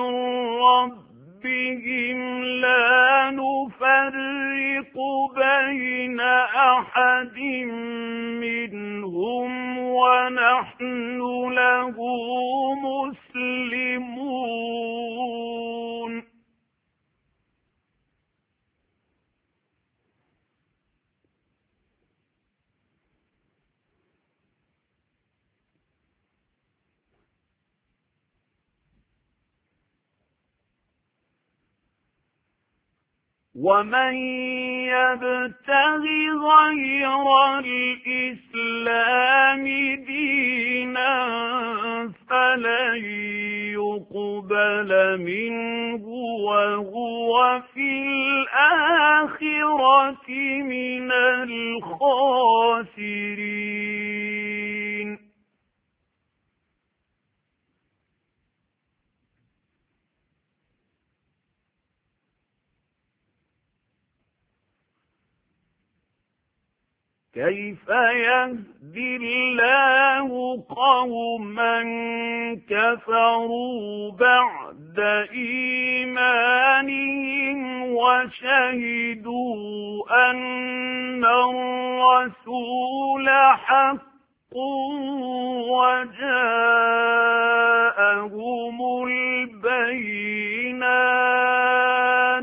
ربهم لا نفرق بين أحد منهم ونحن له مسلمون ومن يبتغ غير الإسلام دينا فلن يقبل منه وهو في الآخرة من الخاسرين كيف يهدي الله قوما كفروا بعد إيمانهم وشهدوا أن الرسول حق وجاءهم البينات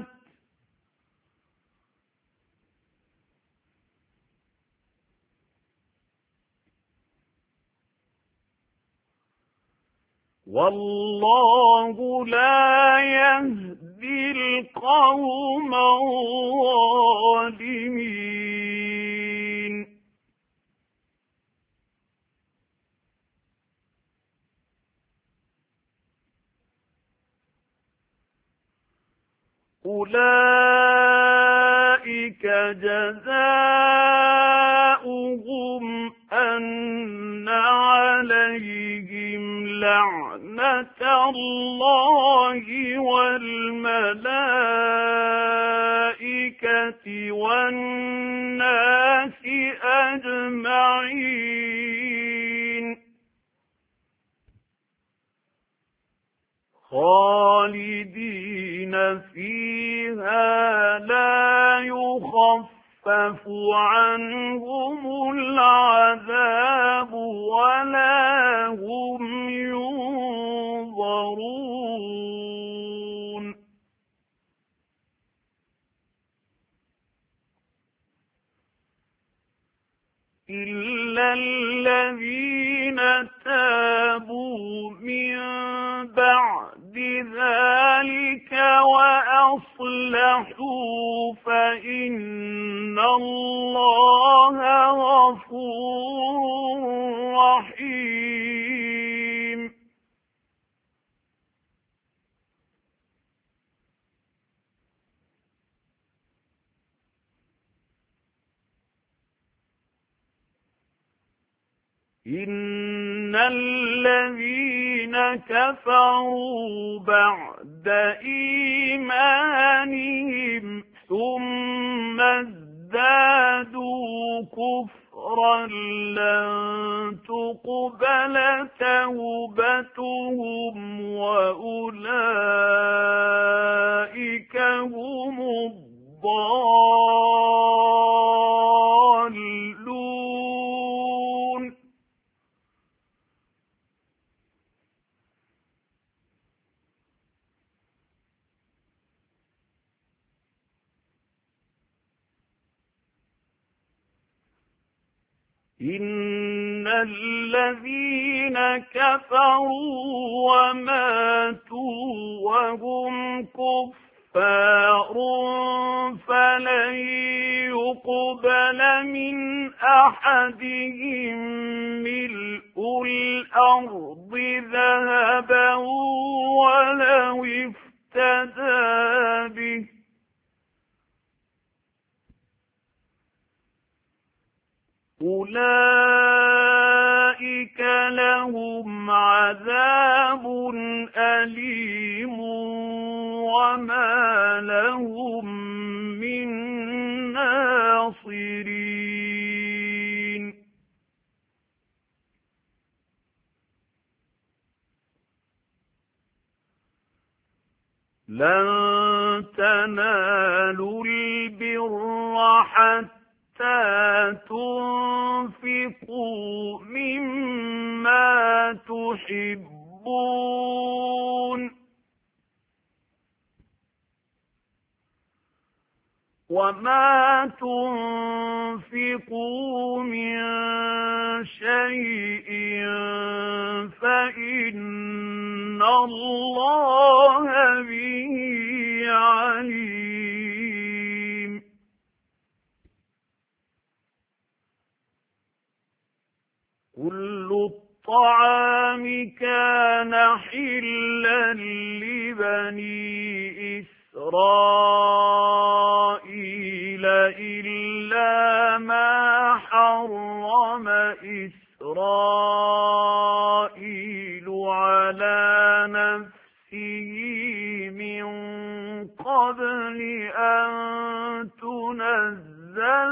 والله لا يهدي القوم الظالمين أولئك جزاؤهم أن عليهم لعنة الله والملائكة والناس أجمعين خالدين فيها لا يخفف عنهم العذاب ولا هم ينظرون إلا الذين تابوا من بعد ذلك وأصلحوا فإن الله غفور رحيم إن الذين كفروا بعد إيمانهم ثم ازدادوا كفرا لن تقبل توبتهم وأولئك هم الضالون إن الذين كفروا وماتوا وهم كفار فلن يقبل من أحدهم ملء الأرض ذهبا ولو افتدى به أولئك لهم عذاب أليم وما لهم من ناصرين لن تنالوا البر حتى تنفقوا مما تحبون وما تنفقوا من شيء فإن الله به عليم كل الطعام كان حلا لبني إسرائيل إلا ما حرم إسرائيل على نفسه من قبل أن تنزل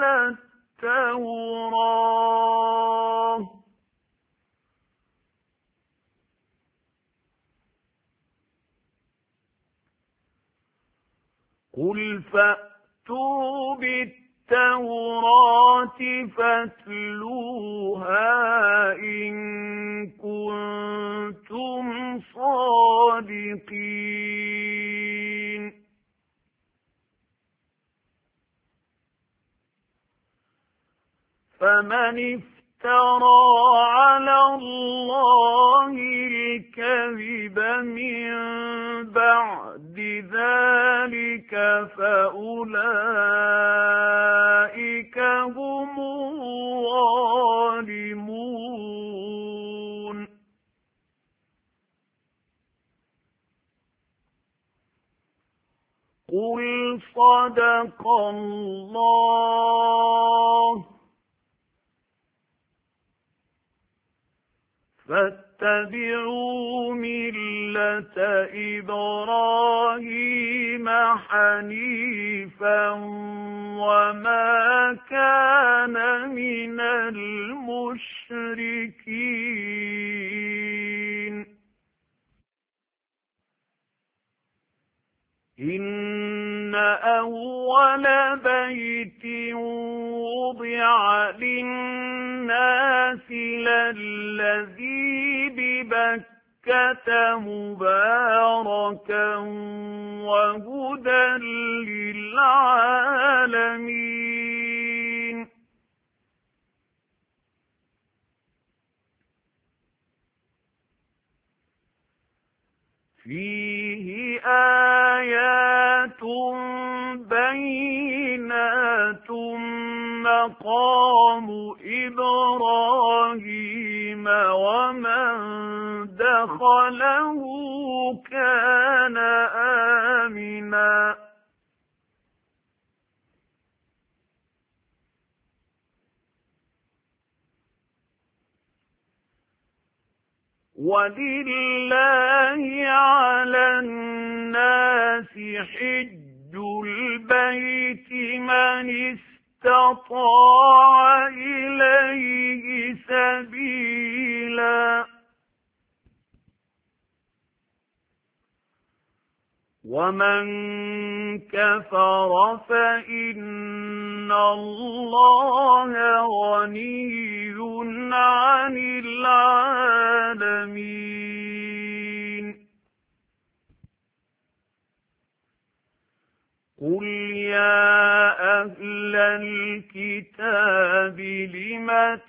التوراة قل فأتوا بالتوراة فاتلوها إن كنتم صادقين فمن افترى على الله الكذب من بعد ذلك فأولئك هم الظالمون قل صدق الله فاتبعوا ملة إبراهيم حنيفا وما كان من المشركين إن أول بيت وضع للناس للذي ببكة مباركا وهدى للعالمين فيه آيات بينات مقام إبراهيم ومن دخله كان آمنا ولله على الناس حج البيت من استطاع إليه سبيلا ومن كفر فإن الله غني عن العالمين قل يا أهل الكتاب لم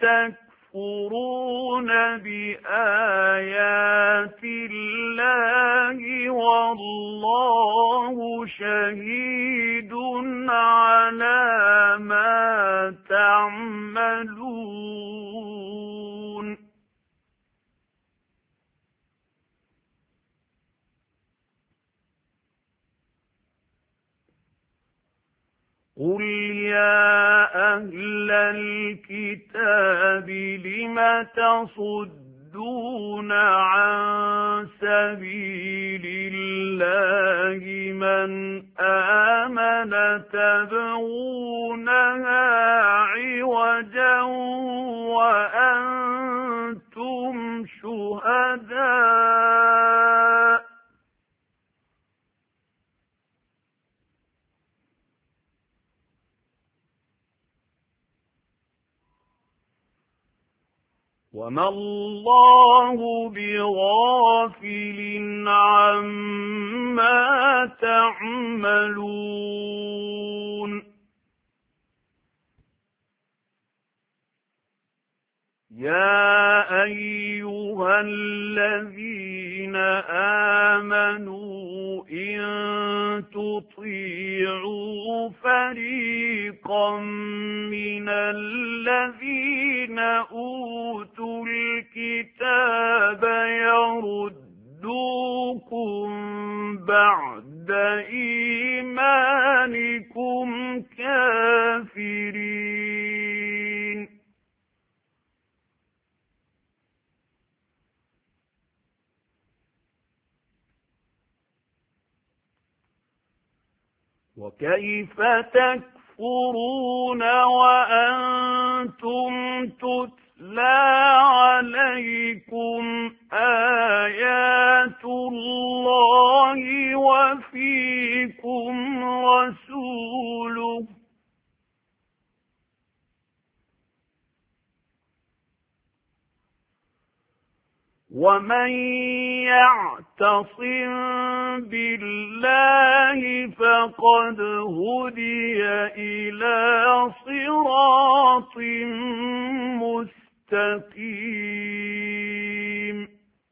تكفرون بآيات الله والله شهيد على ما تعملون قل يا أهل الكتاب لم تصدون عن سبيل الله من آمن تبغونها عوجا وأنتم شهداء وما الله بغافل عما تعملون يا أيها الذين آمنوا إن تطيعوا فريقا من الذين أوتوا الكتاب يردوكم بعد إيمانكم كافرين وكيف تكفرون وأنتم تتلى عليكم آيات الله وفيكم رسوله ومن يعتصم بالله فقد هدي إلى صراط مستقيم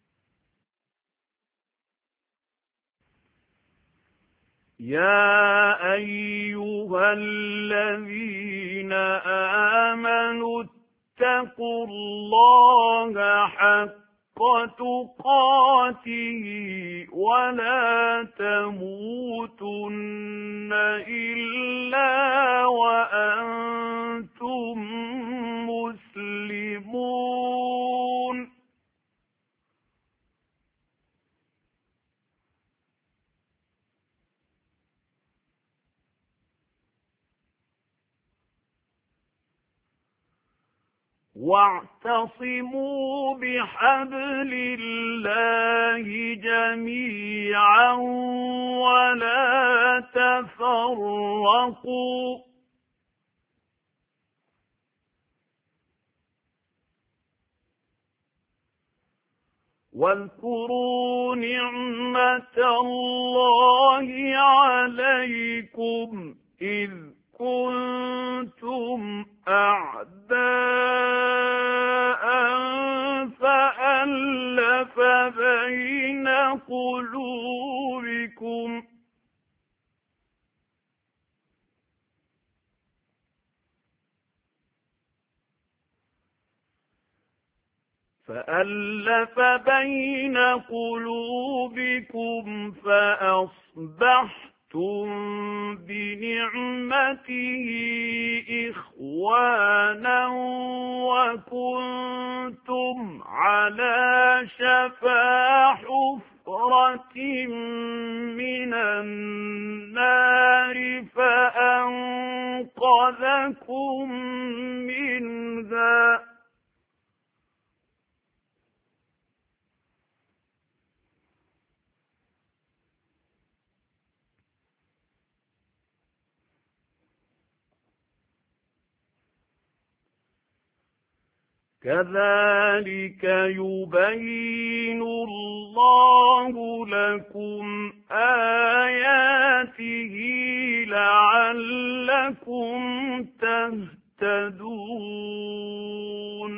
يا أيها الذين آمنوا اتقوا الله حق تقاته ولا تموتن إلا وأنتم مسلمون واعتصموا بحبل الله جميعا ولا تفرقوا واذكروا نعمة الله عليكم إذ كنتم أعداء فألف بين قلوبكم فألف بين قلوبكم فأصبحتم بنعمته إخوانا وكنتم على شفا حفرة من النار فأنقذكم منها كذلك يبين الله لكم آياته لعلكم تهتدون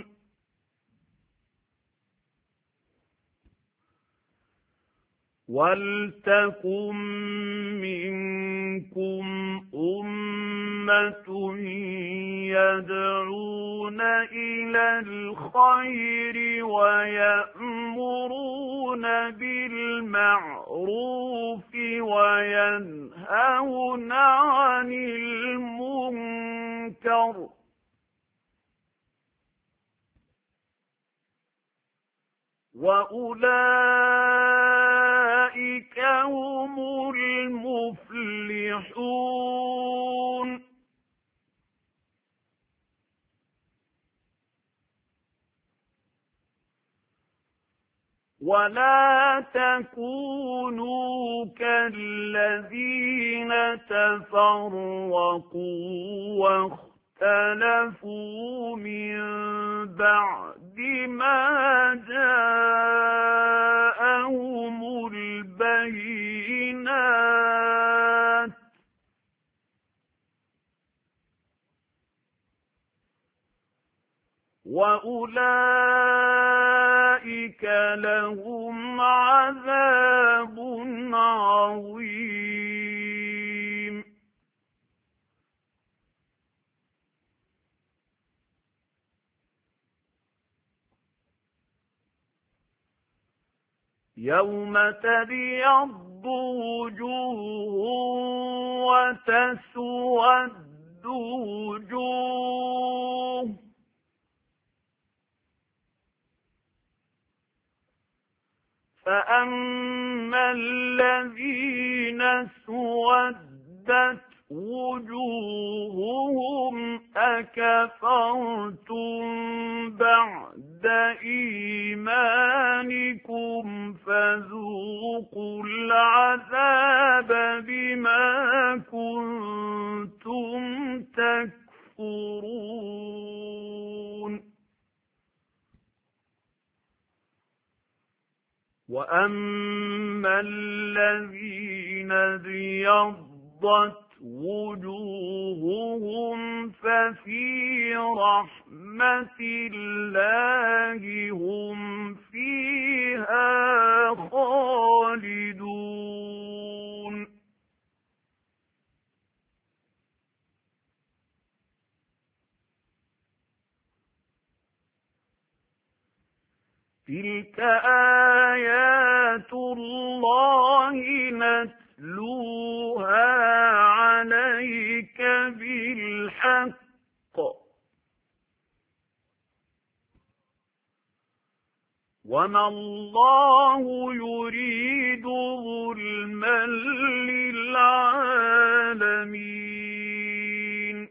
ولتكن منكم أمة يدعون إلى الخير ويأمرون بالمعروف وينهون عن المنكر وأولئك هم المفلحون. ولا تكونوا كالذين تفرقوا واختلفوا من بعد ما جاءهم البينات وأولئك لهم عذاب عظيم. يوم تبيض وجوه وتسود وجوه فأما الذين اسودت وجوههم أكفرتم بعد إيمانكم فذوقوا العذاب بما كنتم تكفرون. وأما الذين ابيضت وجوههم ففي رحمة الله هم فيها خالدون. تلك آيات الله نتلوها عليك بالحق وما الله يريد ظلما للعالمين.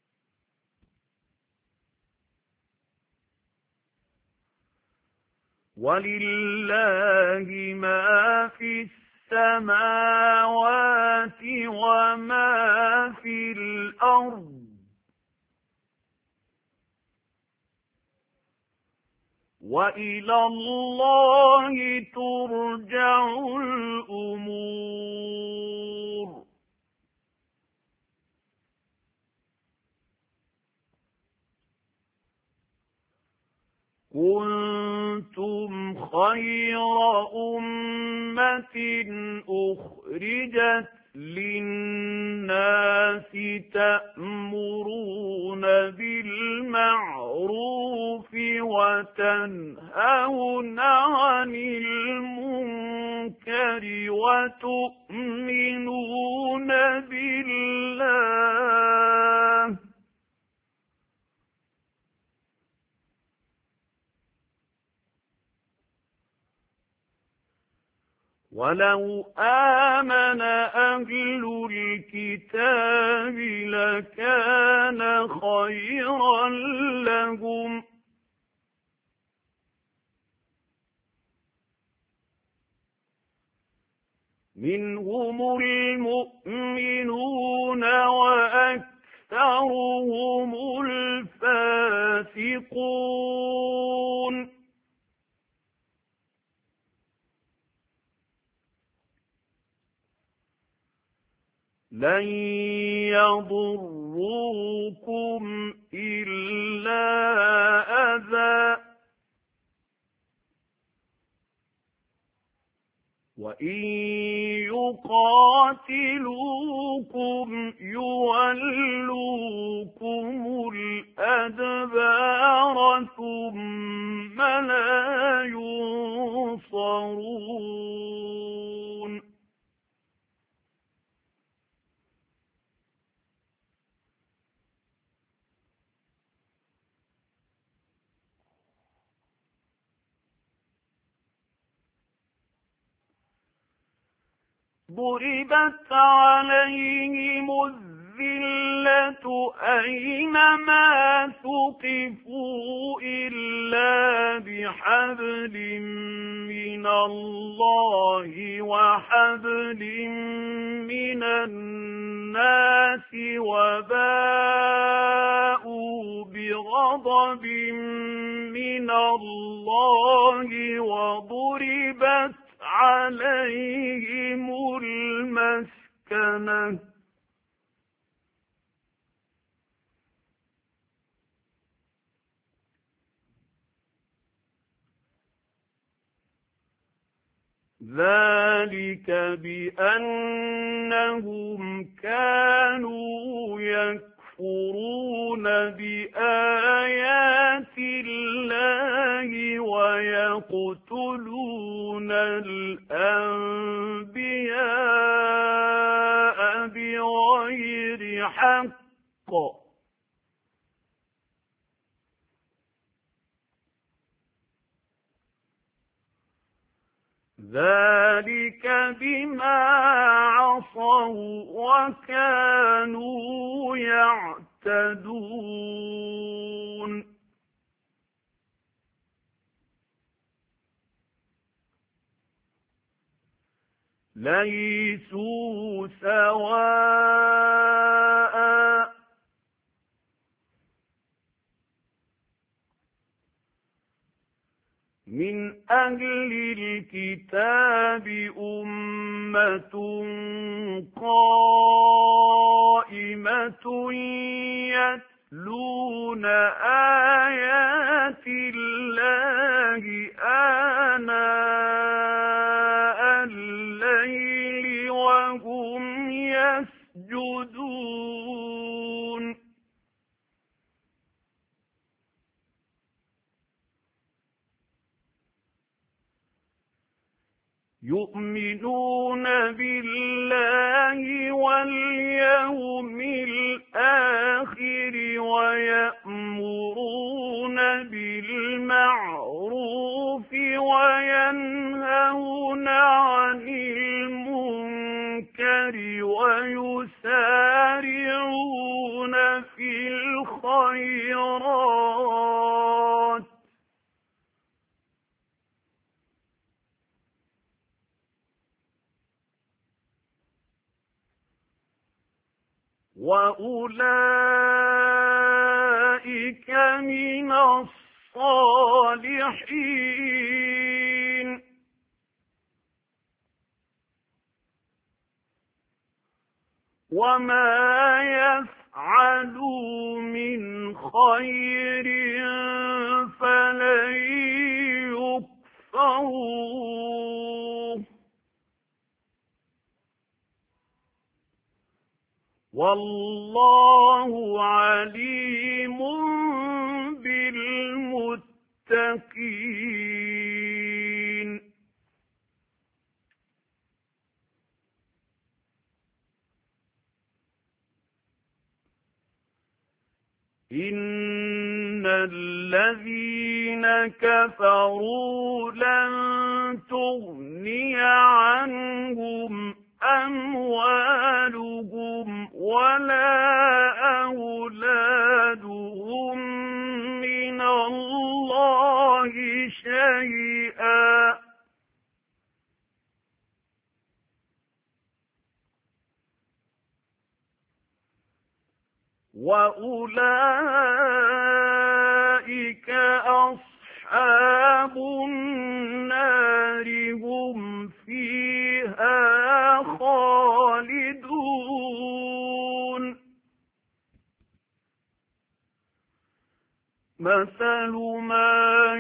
ولله ما في السماوات وما في الأرض وإلى الله ترجع الأمور. كنتم خير أمة أخرجت للناس تأمرون بالمعروف وتنهون عن المنكر وتؤمنون بالله. ولو آمن أهل الكتاب لكان خيرا لهم منهم المؤمنون وأكثرهم الفاسقون. لن يضروكم إلا أذى وإن يقاتلوكم يولوكم الأدبار ثم لا ينصرون. ضربت عليهم الذلة أينما ثقفوا إلا بحبل من الله وحبل من الناس وباءوا بغضب من الله وضربت عليهم المسكنة ذلك بأنهم كانوا يكفرون بآيات الله ويقتلون الأنبياء بغير حق ذلك بما عصوا وكانوا يعتدون ليسوا سواء من أهل الكتاب أمة قائمة يتلون آيات الله آناء الليل وهم يسجدون يؤمنون بالله واليوم الآخر ويأمرون بالمعروف وينهون عن المنكر ويسارعون في الخيرات وأولئك من الصالحين وما يفعلوا من خير فلن يكفروه والله عليم بالمتقين إن الذين كفروا لن تغني عنهم أموالهم ولا أولادهم من الله شيئا وأولئك أصحاب النار هم فيها خالدون مثل ما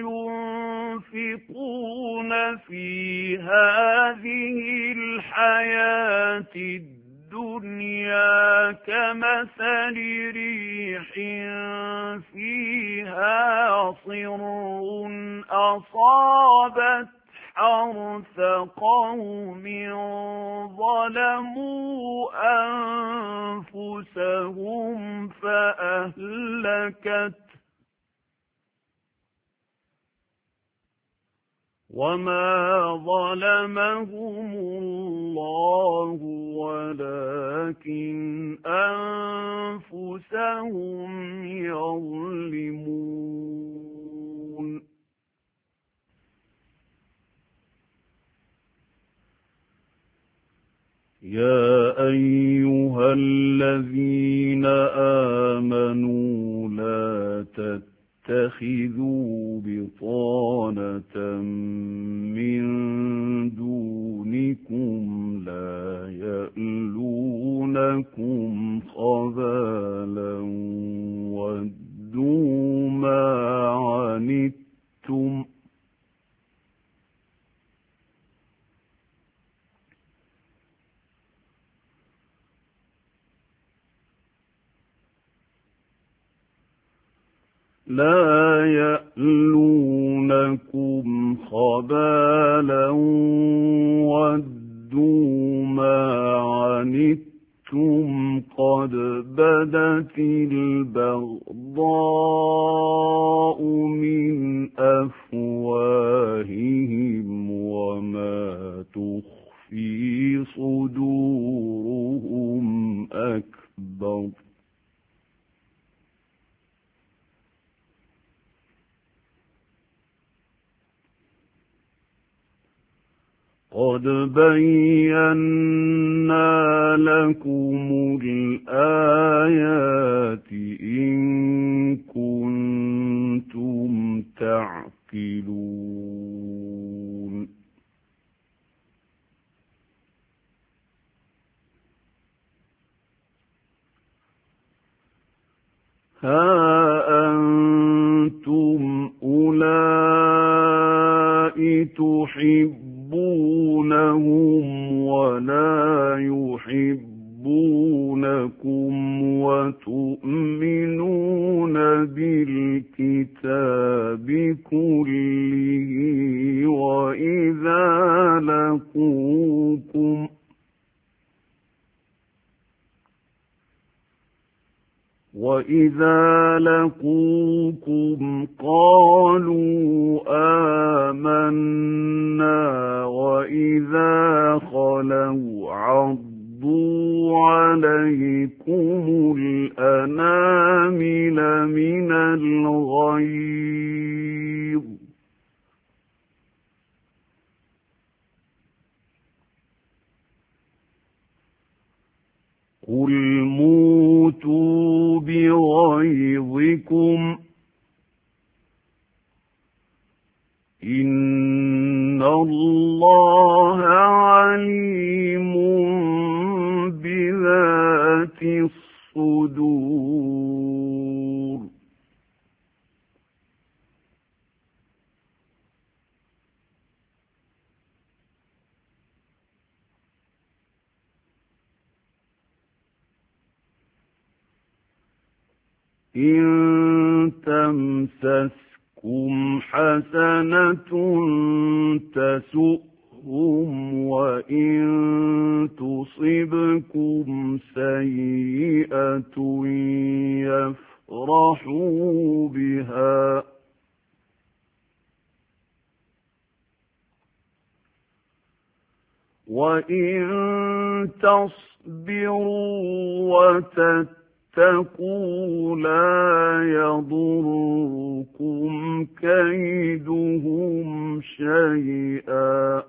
ينفقون في هذه الحياة الدنيا كمثل ريح فيها صر أصابت حرث قوم ظلموا أنفسهم فأهلكت وما ظلمهم الله ولكن أنفسهم يظلمون يا أيها الذين آمنوا لا تتخذوا بطانة من دونكم لا يألونكم خبالا ودوا ما عنتم لا يألونكم خبالا ودوا ما عنتم قد بدت البغضاء من أفواههم وما تخفي صدورهم أكبر قد بينا لكم الآيات إن كنتم تعقلون ها أنتم أولئك تحبونهم ولا يحبونكم وتؤمنون بالكتاب كله وإذا لقوكم وَإِذَا لَقُوكُمْ قَالُوا آمَنَّا وَإِذَا خَلَوْا عَضُّوا عَلَيْكُمُ الْأَنَامِلَ مِنَ الْغَيْظِ قُلْ مُوتُوا بِغَيْظِكُمْ إِنَّ اللَّهَ عَلِيمٌ بِذَاتِ الصُّدُورِ إِن تَمْسَسْكُمْ حَسَنَةٌ تَسُؤْهُمْ وَإِن تُصِبْكُمْ سَيِّئَةٌ يَفْرَحُوا بِهَا وَإِن تَصْبِرُوا وَتَتَّقُوا اتقوا لا يضركم كيدهم شيئا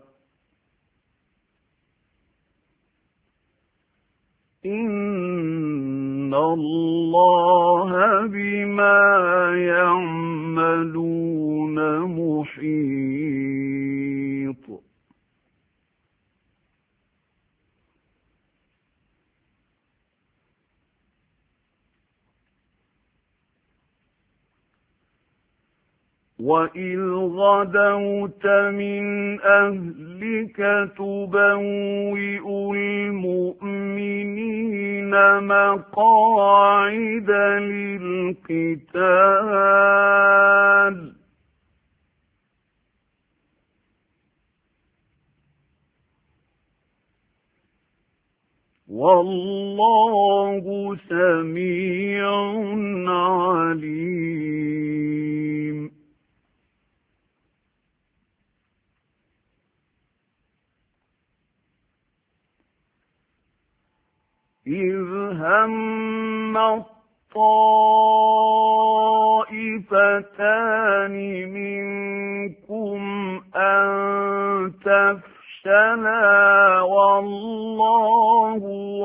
إن الله بما يعملون محيط وَإِذْ غَدَوْتَ مِنْ أَهْلِكَ تُبَوِّئُ الْمُؤْمِنِينَ مَقَاعِدَ لِلْقِتَالِ وَاللَّهُ سَمِيعٌ عَلِيمٌ إذ هم الطائفتان منكم أن تفشلا والله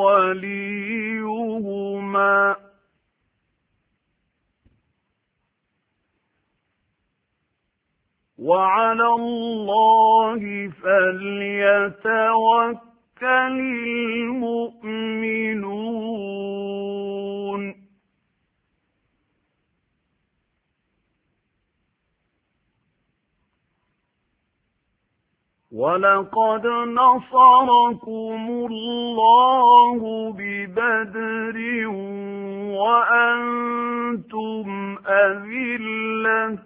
وليهما وعلى الله فليتوكل المؤمنون ولقد نصركم الله ببدر وأنتم أذلة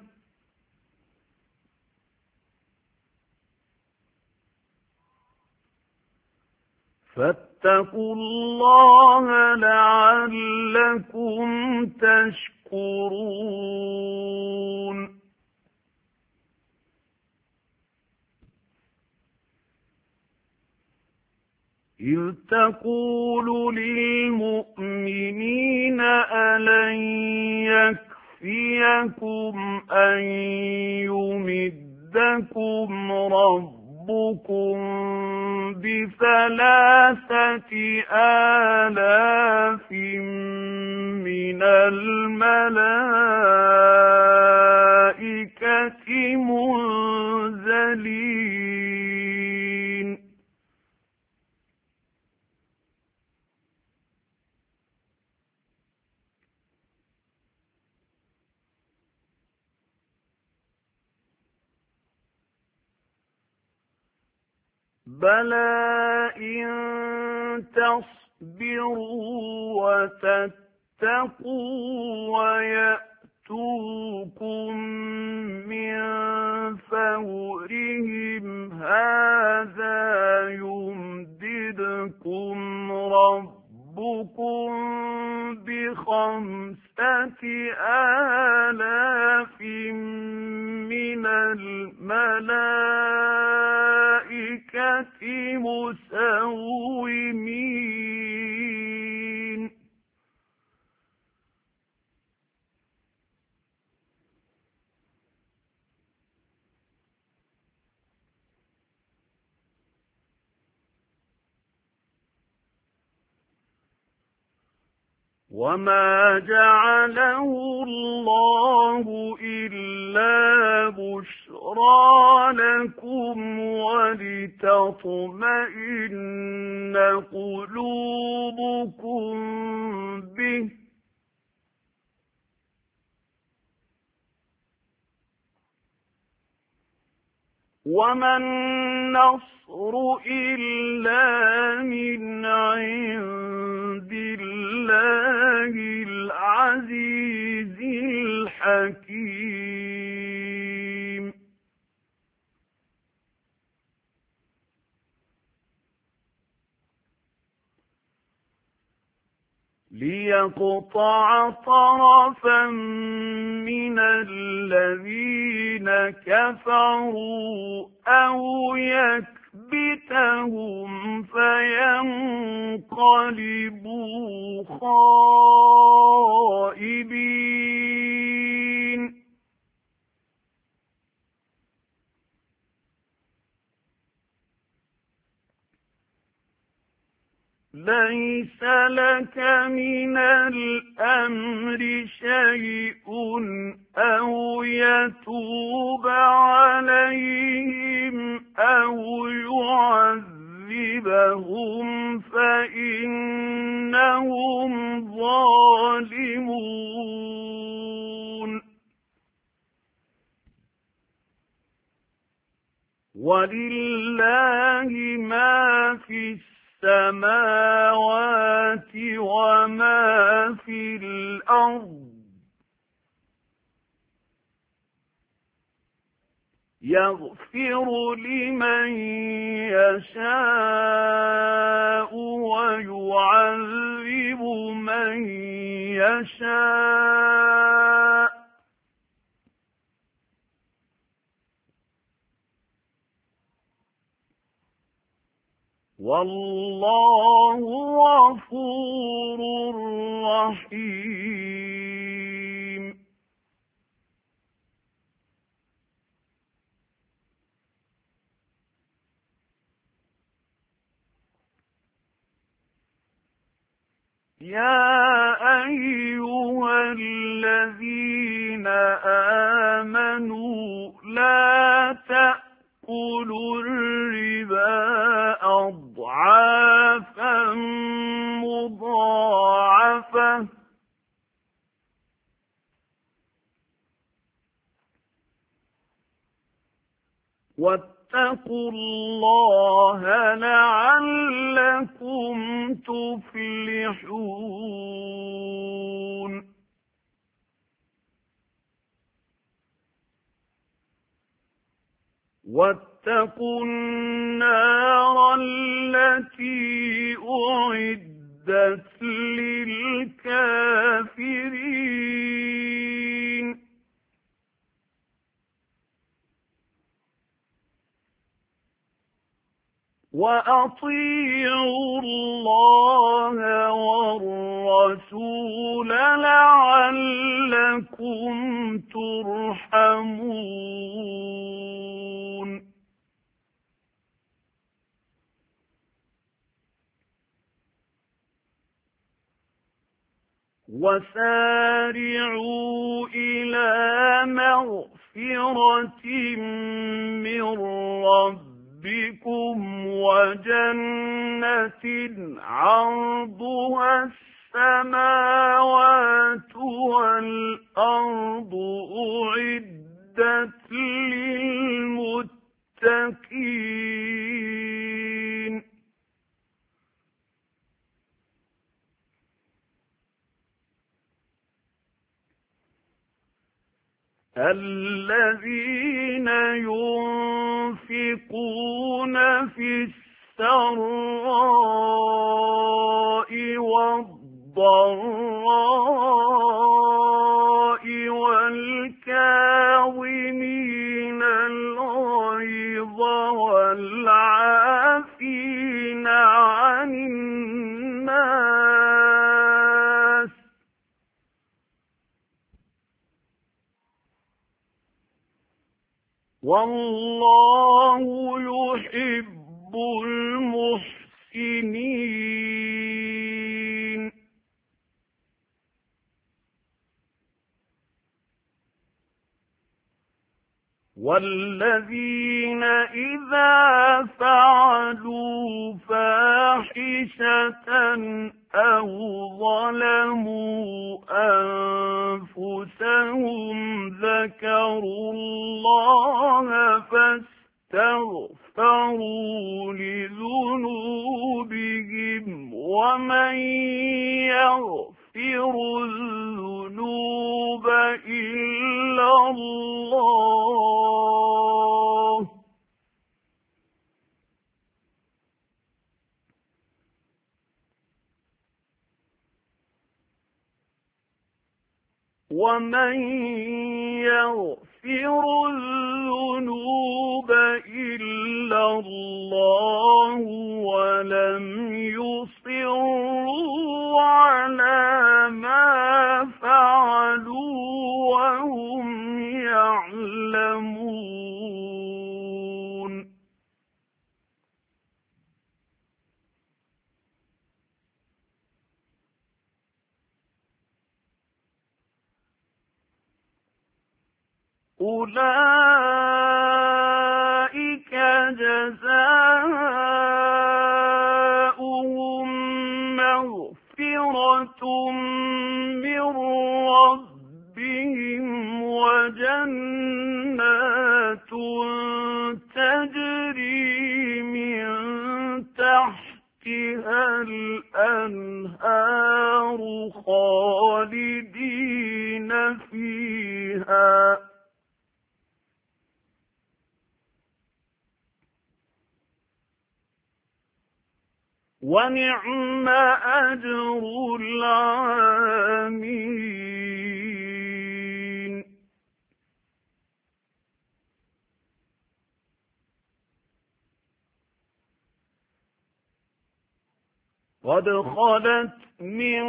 فاتقوا الله لعلكم تشكرون إذ تقول للمؤمنين ألن يكفيكم أن يمدكم ربكم بثلاثة آلاف من الملائكة منزلين بلى إن تصبروا وتتقوا ويأتوكم من فورهم هذا يمددكم ربكم بخمسة آلاف من الملائكة مسومين وما جعله الله إلا بشرى لكم ولتطمئن قلوبكم به وما النصر إلا من عند الله العزيز الحكيم ليقطع طرفا من الذين كفروا أو يكبتهم فينقلبوا خائبين ليس لك من الأمر شيء أو يتوب عليهم أو يعذبهم فإنهم ظالمون ولله ما في السماوات وما في الأرض يغفر لمن يشاء ويعذب من يشاء والله غفور رحيم. يا أيها الذين آمنوا لا تأكلوا الربا أضعافا مضاعفة واتقوا الله لعلكم تفلحون. واتقوا النار التي أعدت للكافرين. وأطيعوا الله والرسول لعلكم ترحمون. وسارعوا إلى مغفرة من ربكم وجنة عرضها السماوات والأرض أعدت للمتقين. الذين ينفقون في السراء والضراء والكاظمين الغيظ والعافين عن الناس والله يحب المحسنين. والذين إذا فعلوا فاحشة أو ظلموا أنفسهم ذكروا الله فاستغفروا لذنوبهم ومن يغفر الذنوب إلا الله ومن يغفر الذنوب إلا الله ولم يصروا على ما فعلوا وهم يعلمون. أولئك جزاؤهم مغفرة من ربهم وجنات تجري من تحتها الأنهار خالدين فيها ونعم أجر العاملين. قد خلت من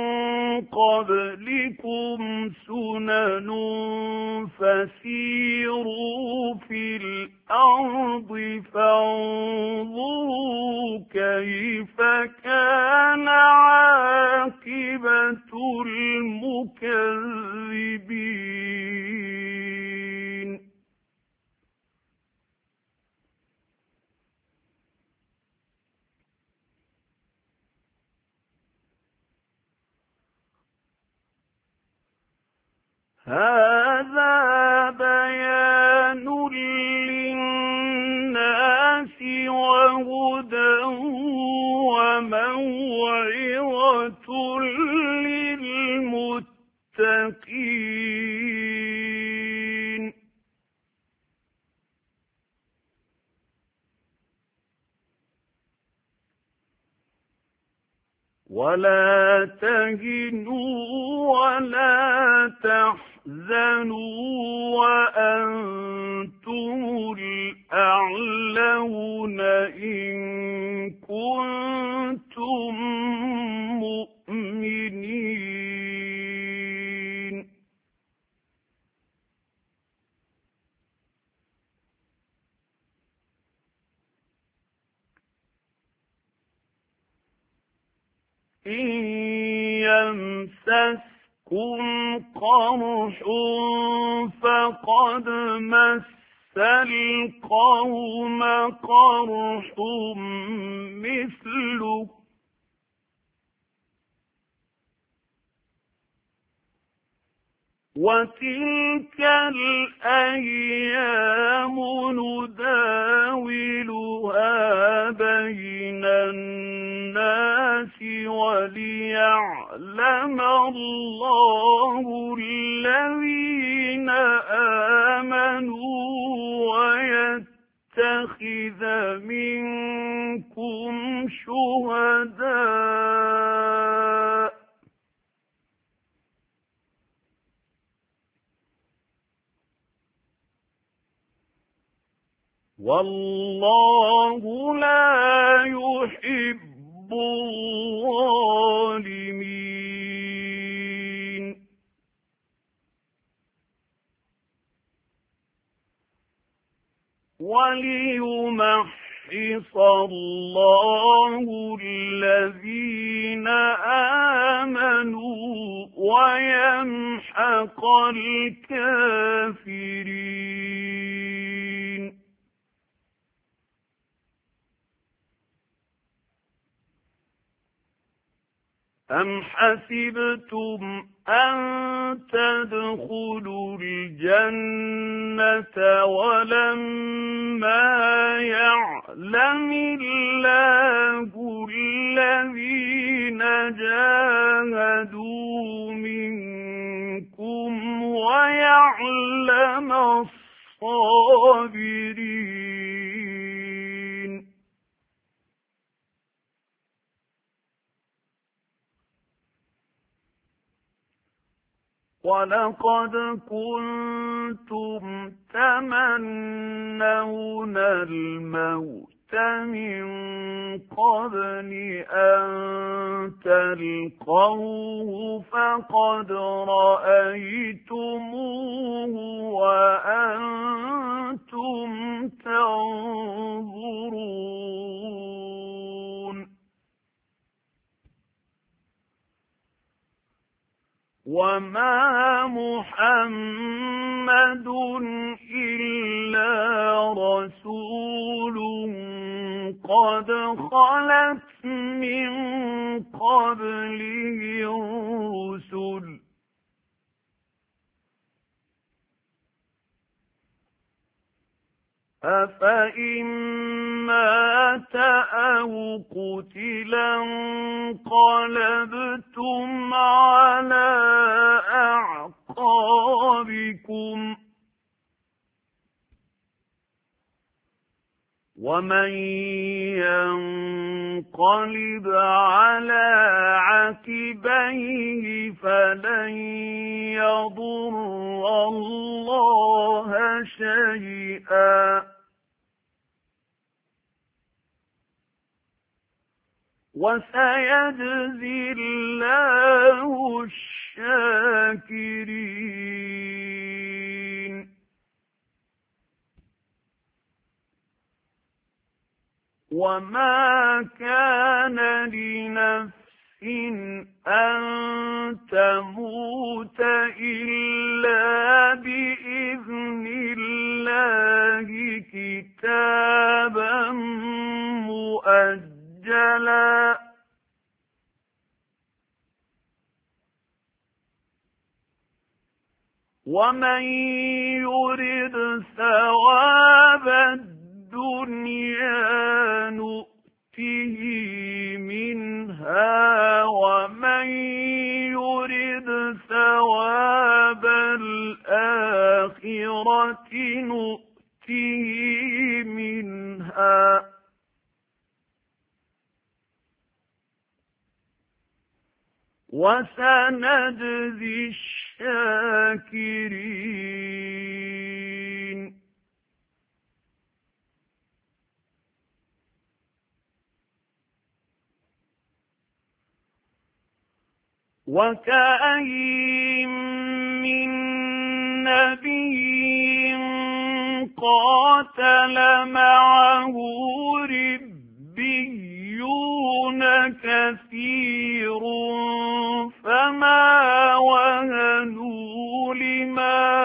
قبلكم سنن فسيروا في الأرض فانظروا كيف كان عاقبة المكذبين هذا بيان للناس وهدى وموعظة للمتقين ولا تهنوا ولا تحزنوا وأنتم الأعلون إن كنتم مؤمنين إن يمسسكم قرح فقد مس القوم قرح مثله وتلك الأيام نداولها بين الناس وليعلم الله الذين آمنوا ويتخذ منكم شهداء والله لا يحب الظالمين وليمحص الله الذين آمنوا ويمحق الكافرين أم حسبتم أن تدخلوا الجنة ولما يعلم الله الذين جاهدوا منكم ويعلم الصابرين ولقد كنتم تمنون الموت من قبل أن تلقوه فقد رأيتموه وأنتم تنظرون وما محمد إلا رسول قد خلت من قبله الرسل أفإن مات أو قتلا انقلبتم على أعقابكم ومن ينقلب على عقبيه فلن يضر الله شيئا وسيجزي الله الشاكرين. وما كان لنفس أن تموت إلا بإذن الله كتابا مؤجلا. ومن يرد ثواب الدنيا نؤته منها ومن يرد ثواب الآخرة نؤته منها وسنجزي الشاكرين. وكأين من نبي قاتل معه ربيون كثير فما وهنوا لما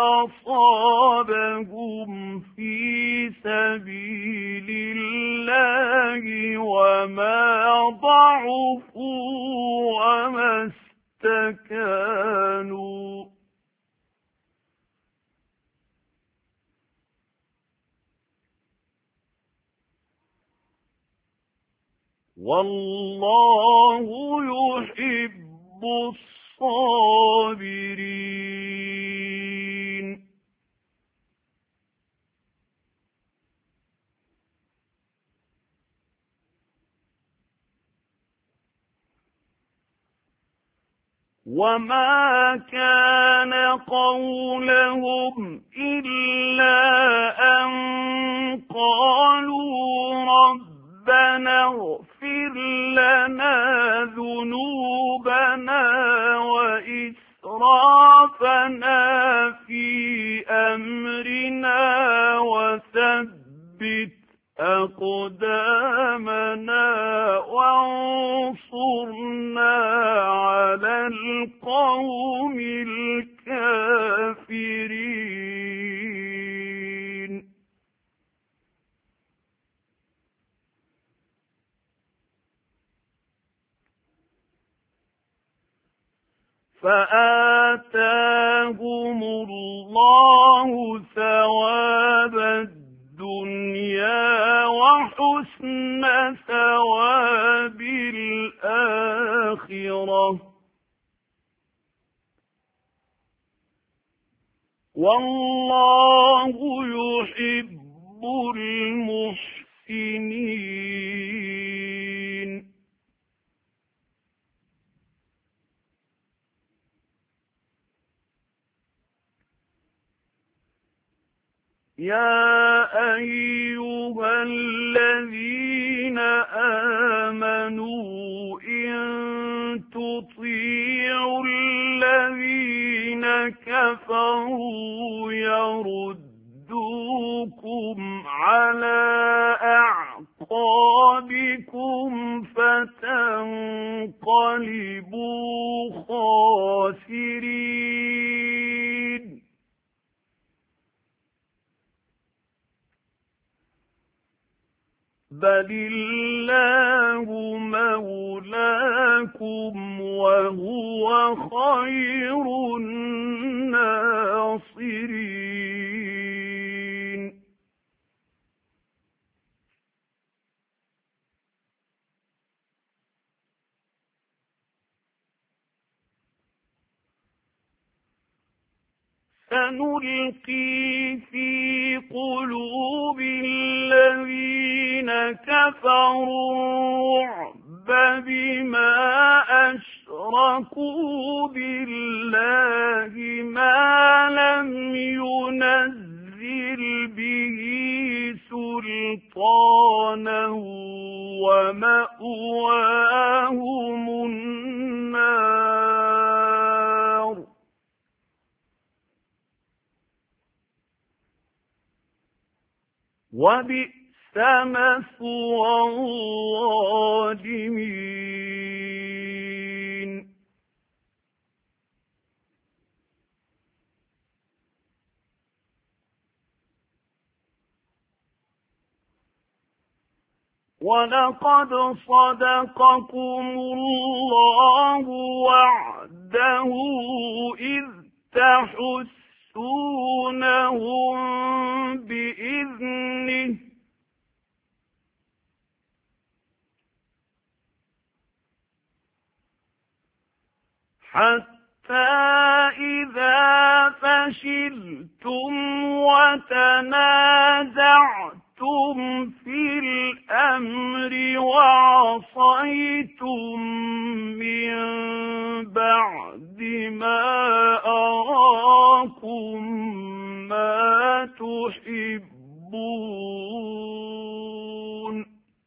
أصابهم في سبيل الله وما ضعفوا وما استكانوا والله يحب الصابرين. وما كان قولهم إلا أن قالوا ربنا اغفر لنا ذنوبنا وإسرافنا في أمرنا وثبت أقدامنا وانصرنا على القوم الكافرين. فآتاهم الله ثواب الدنيا وحسن ثواب الآخرة والله يحب المحسنين. يا أيها الذين آمنوا إن تطيعوا الذين كفروا يردوكم على أعقابكم فتنقلبوا خاسرين. بل الله مولاكم وهو خير الناصرين. سنلقي في قلوب الذين كفروا الرعب بما أشركوا بالله ما لم ينزل به سلطانا ومأواهم وبئس مثوى الظالمين. وَلَقَدْ صَدَقَكُمُ اللَّهُ وَعْدَهُ إِذْ تَحُسُّونَهُم بِإِذْنِهِ حَتَّى إِذَا فَشِلْتُمْ وَتَنَازَعْتُمْ فِي الْأَمْرِ وَعَصَيْتُمْ مِنْ بَعْدِ مَا أَرَاكُمْ مَا تُحِبُّونَ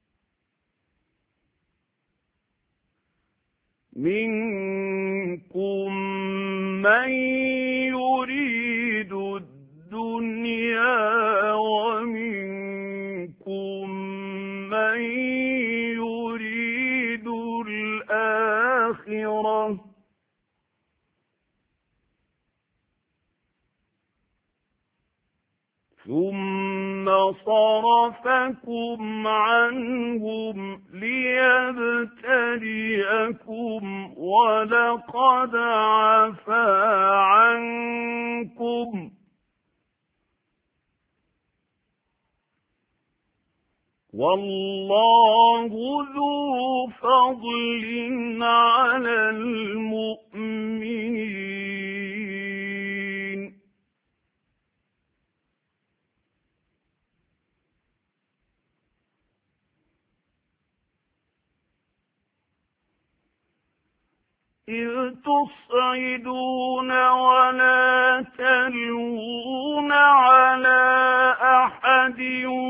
مِنكُم مَّن يُرِيدُ الدُّنْيَا وَمِنكُم مَّن يُرِيدُ الْآخِرَةَ ثُمَّ صَرَفَكُمْ عَنْهُمْ لِيَبْتَلِيَكُمْ وَلَقَدْ عَفَا عَنكُمْ وَاللَّهُ ذُو فَضْلٍ عَلَى الْمُؤْمِنِينَ. إِذْ تُصْعِدُونَ وَلَا تَلْوُونَ عَلَى أَحَدٍ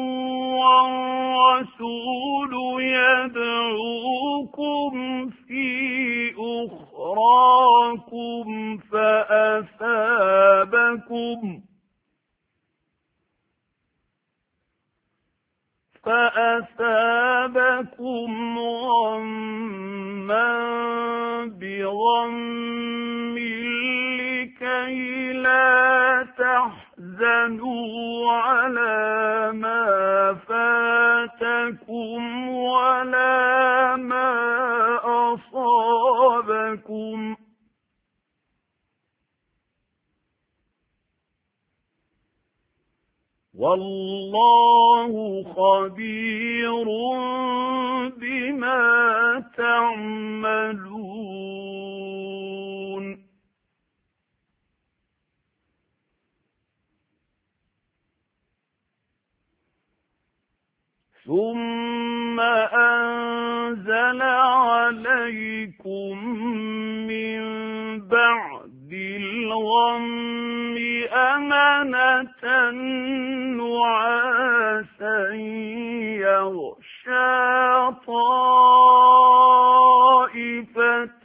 وَالرَّسُولُ يَدْعُوكُمْ فِي أُخْرَاكُمْ فَأَثَابَكُمْ فَأَثَابَكُمْ غَمًّا بِغَمٍّ لِكَيْ لَا تَحْزَنُوا عَلَى مَا فَاتَكُمْ وَلَا مَا أَصَابَكُمْ وَاللَّهُ خَبِيرٌ بِمَا تَعْمَلُونَ. ثُمَّ أَنزَلَ عَلَيْكُم مِّن بَعْدِ الْغَمِّ أَمَنَةً نُعَاسًا يَغْشَىٰ طَائِفَةً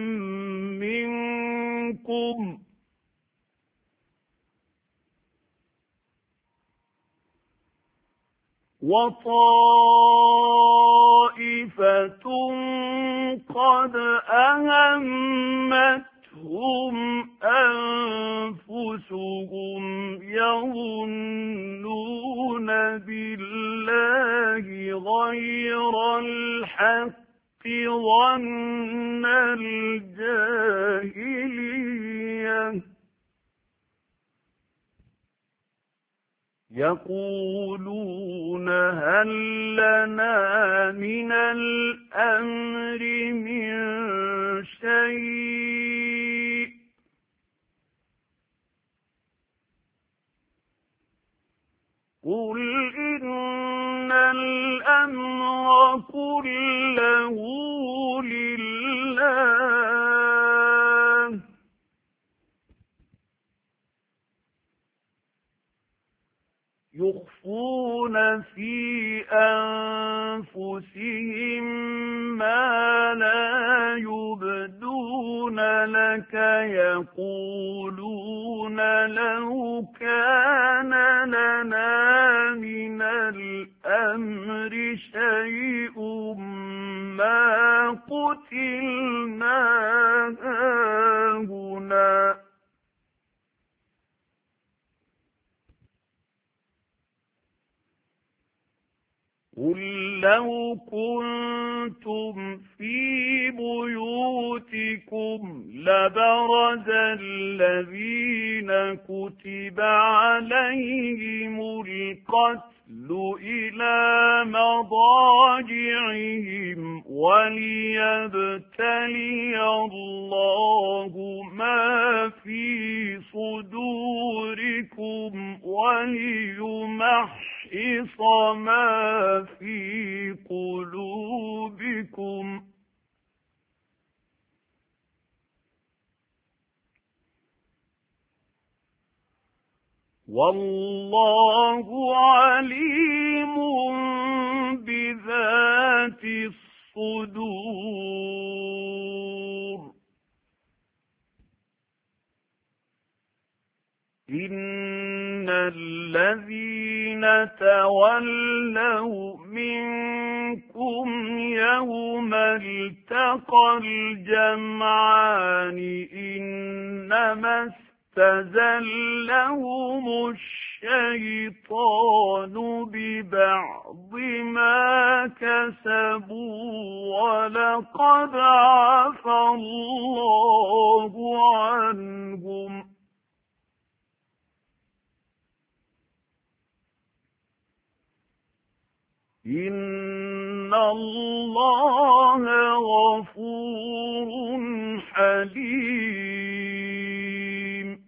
مِّنكُمْ وَطَائِفَةٌ قَدْ أَهَمَّتْهُمْ أَنفُسُهُمْ يَظُنُّونَ بِاللَّهِ غَيْرَ الْحَقِّ ظَنَّ الْجَاهِلِيَّةِ يَقُولُونَ هَل لَّنَا مِنَ الْأَمْرِ مِن شَيْءٍ قُلْ إِنَّ الْأَمْرَ كُلَّهُ لِلَّهِ يُخْفُونَ فِي أَنفُسِهِم مَّا لَا يُبْدُونَ لَكَ يَقُولُونَ لَوْ كَانَ لَنَا مِنَ لو كنتم في بيوتكم لبرز الذين كتب عليهم القتل إلى مضاجعهم وليبتلي الله ما في صدوركم وليمحص ما في قلوبكم والله عليم بذات الصدور. إن الذين تولوا منكم يوم التقى الجمعان إنما استزلهم الشيطان ببعض ما كسبوا ولقد عفى الله عنهم إن الله غفور حليم.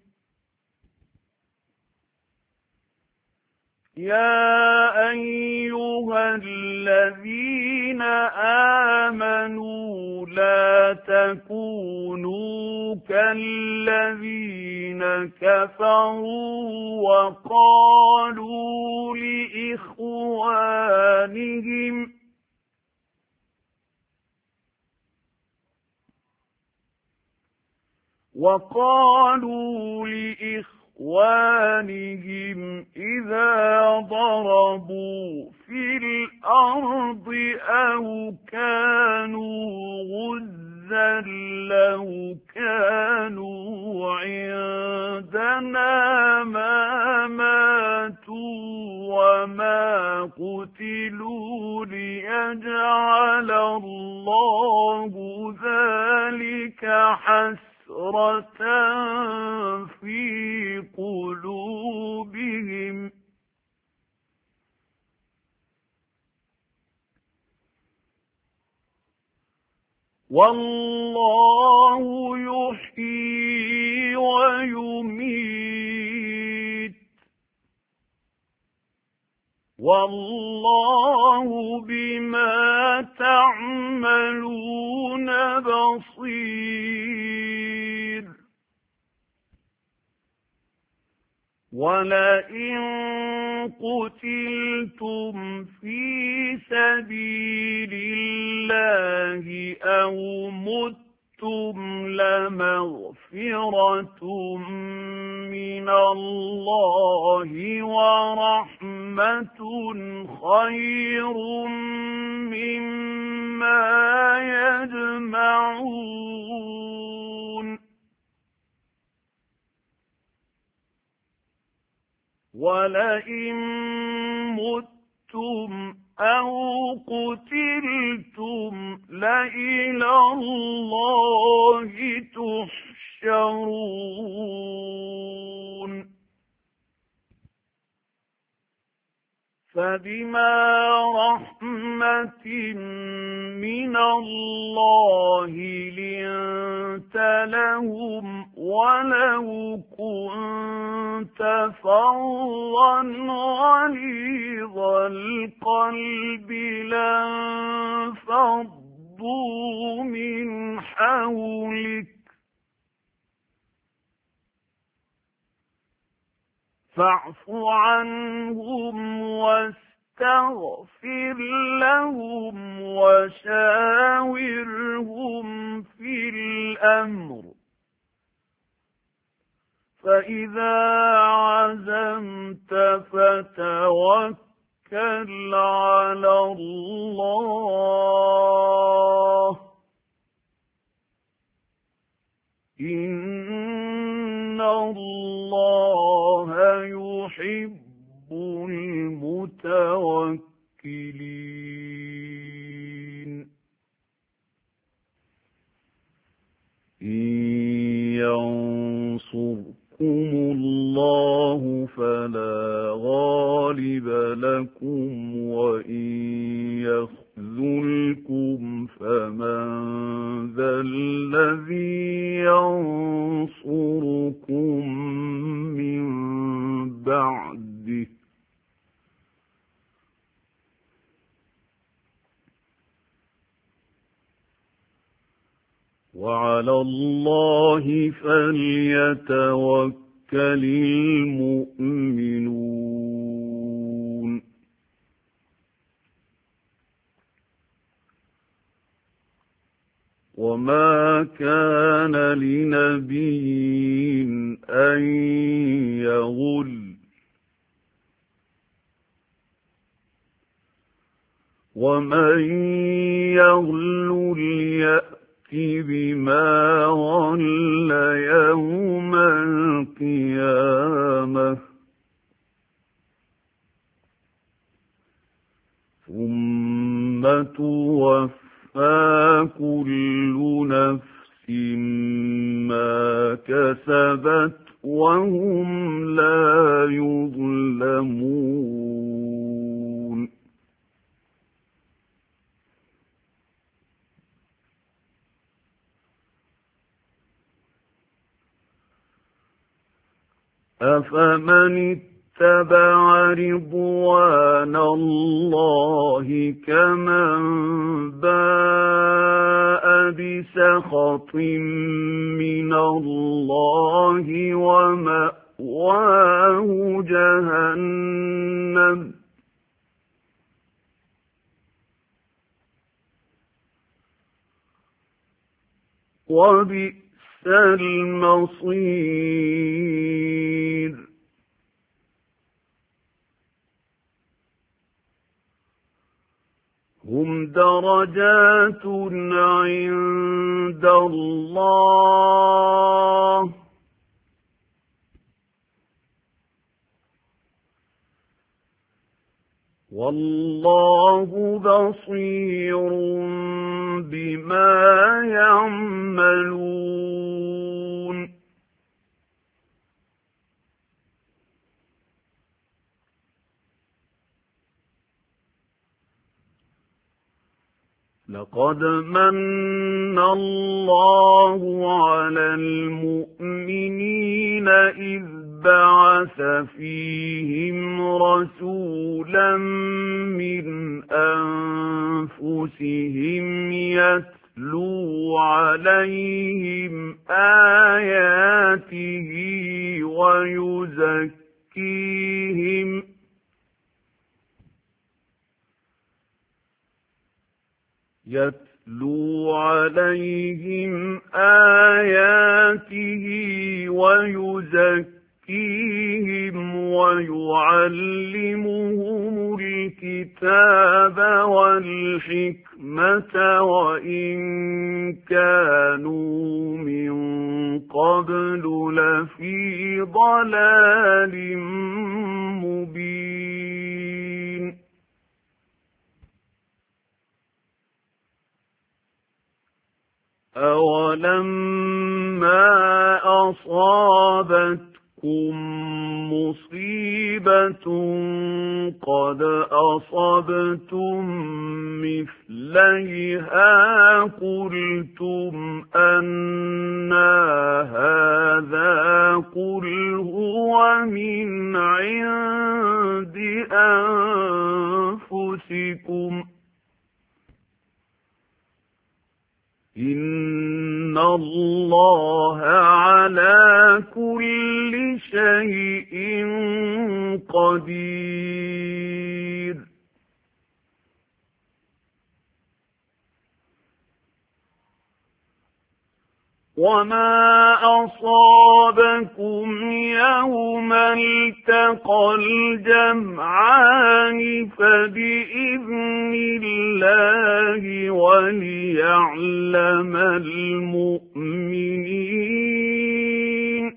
يا أيها الذين آمنوا لا تكونوا كالذين كفروا وقالوا لإخوانهم وقالوا لإخوانهم إذا ضربوا في الأرض أو كانوا غزا لو كانوا عندنا ما ماتوا وما قتلوا ليجعل الله ذلك حسرة في قلوبهم والله يحيي ويميت والله بما تعملون بصير. ولئن قتلتم في سبيل الله أو متم لمغفرة من الله ورحمة خير مما يجمعون. ولئن متم أو قتلتم لإلى الله تحشرون. فبما رحمة من الله لنت لهم ولو كنت فظا غليظ القلب لانفضوا من حولك فاعف عنهم واستغفر لهم وشاورهم في الأمر فإذا عزمت فتوكل على الله إن الله يحب المتوكلين. اللَّهُ فَلَا غَالِبَ لَكُمْ وَإِن يَخْذُلْكُمْ فَمَن ذَا الَّذِي يَنصُرُكُم مِّن بَعْدِهِ ۗ وَعَلَى اللَّهِ فَلْيَتَوَكَّلِ الْمُؤْمِنُونَ. وَمَا كَانَ لِنَبِيٍّ أَن يَغُلَّ، وَمَن يَغْلُلْ يَأْتِ بِمَا غَلَّ يَوْمَ الْقِيَامَةِ، ثُمَّ تُوَفَّىٰ كُلُّ نَفْسٍ مَّا كَسَبَتْ وَهُمْ لَا يُظْلَمُونَ. أَفَمَنِ اتَّبَعَ رِضْوَانَ اللَّهِ كَمَن بَاءَ بِسَخَطٍ مِّنَ اللَّهِ وَمَأْوَاهُ جَهَنَّمُ ۚ وَبِئْسَ الْمَصِيرُ. هُمْ دَرَجَاتٌ عِندَ اللَّهِ ۗ وَاللَّهُ بَصِيرٌ بِمَا يَعْمَلُونَ. لَقَدْ مَنَّ اللَّهُ عَلَى الْمُؤْمِنِينَ إِذْ بَعَثَ فِيهِمْ رَسُولًا مِّنْ أَنفُسِهِمْ يَتْلُو عَلَيْهِمْ آيَاتِهِ وَيُزَكِّيهِمْ يَتْلُو عَلَيْهِمْ آيَاتِهِ وَيُزَكِّيهِمْ وَيُعَلِّمُهُمُ الْكِتَابَ وَالْحِكْمَةَ وَإِن كَانُوا مِن قَبْلُ لَفِي ضَلَالٍ مُّبِينٍ. أَوَلَمَّا أَصَابَتْكُم مُّصِيبَةٌ قَدْ أَصَبْتُم مِّثْلَيْهَا قُلْتُمْ أَنَّىٰ هَٰذَا قُلْ هُوَ مِنْ عِندِ أَنفُسِكُمْ ۗ إِنَّ اللَّهَ عَلَىٰ كُلِّ شَيْءٍ قَدِيرٌ. وَمَا أَصَابَكُمْ يَوْمَ الْتَقَى الْجَمْعَانِ فَبِإِذْنِ اللَّهِ وَلِيَعْلَمَ الْمُؤْمِنِينَ.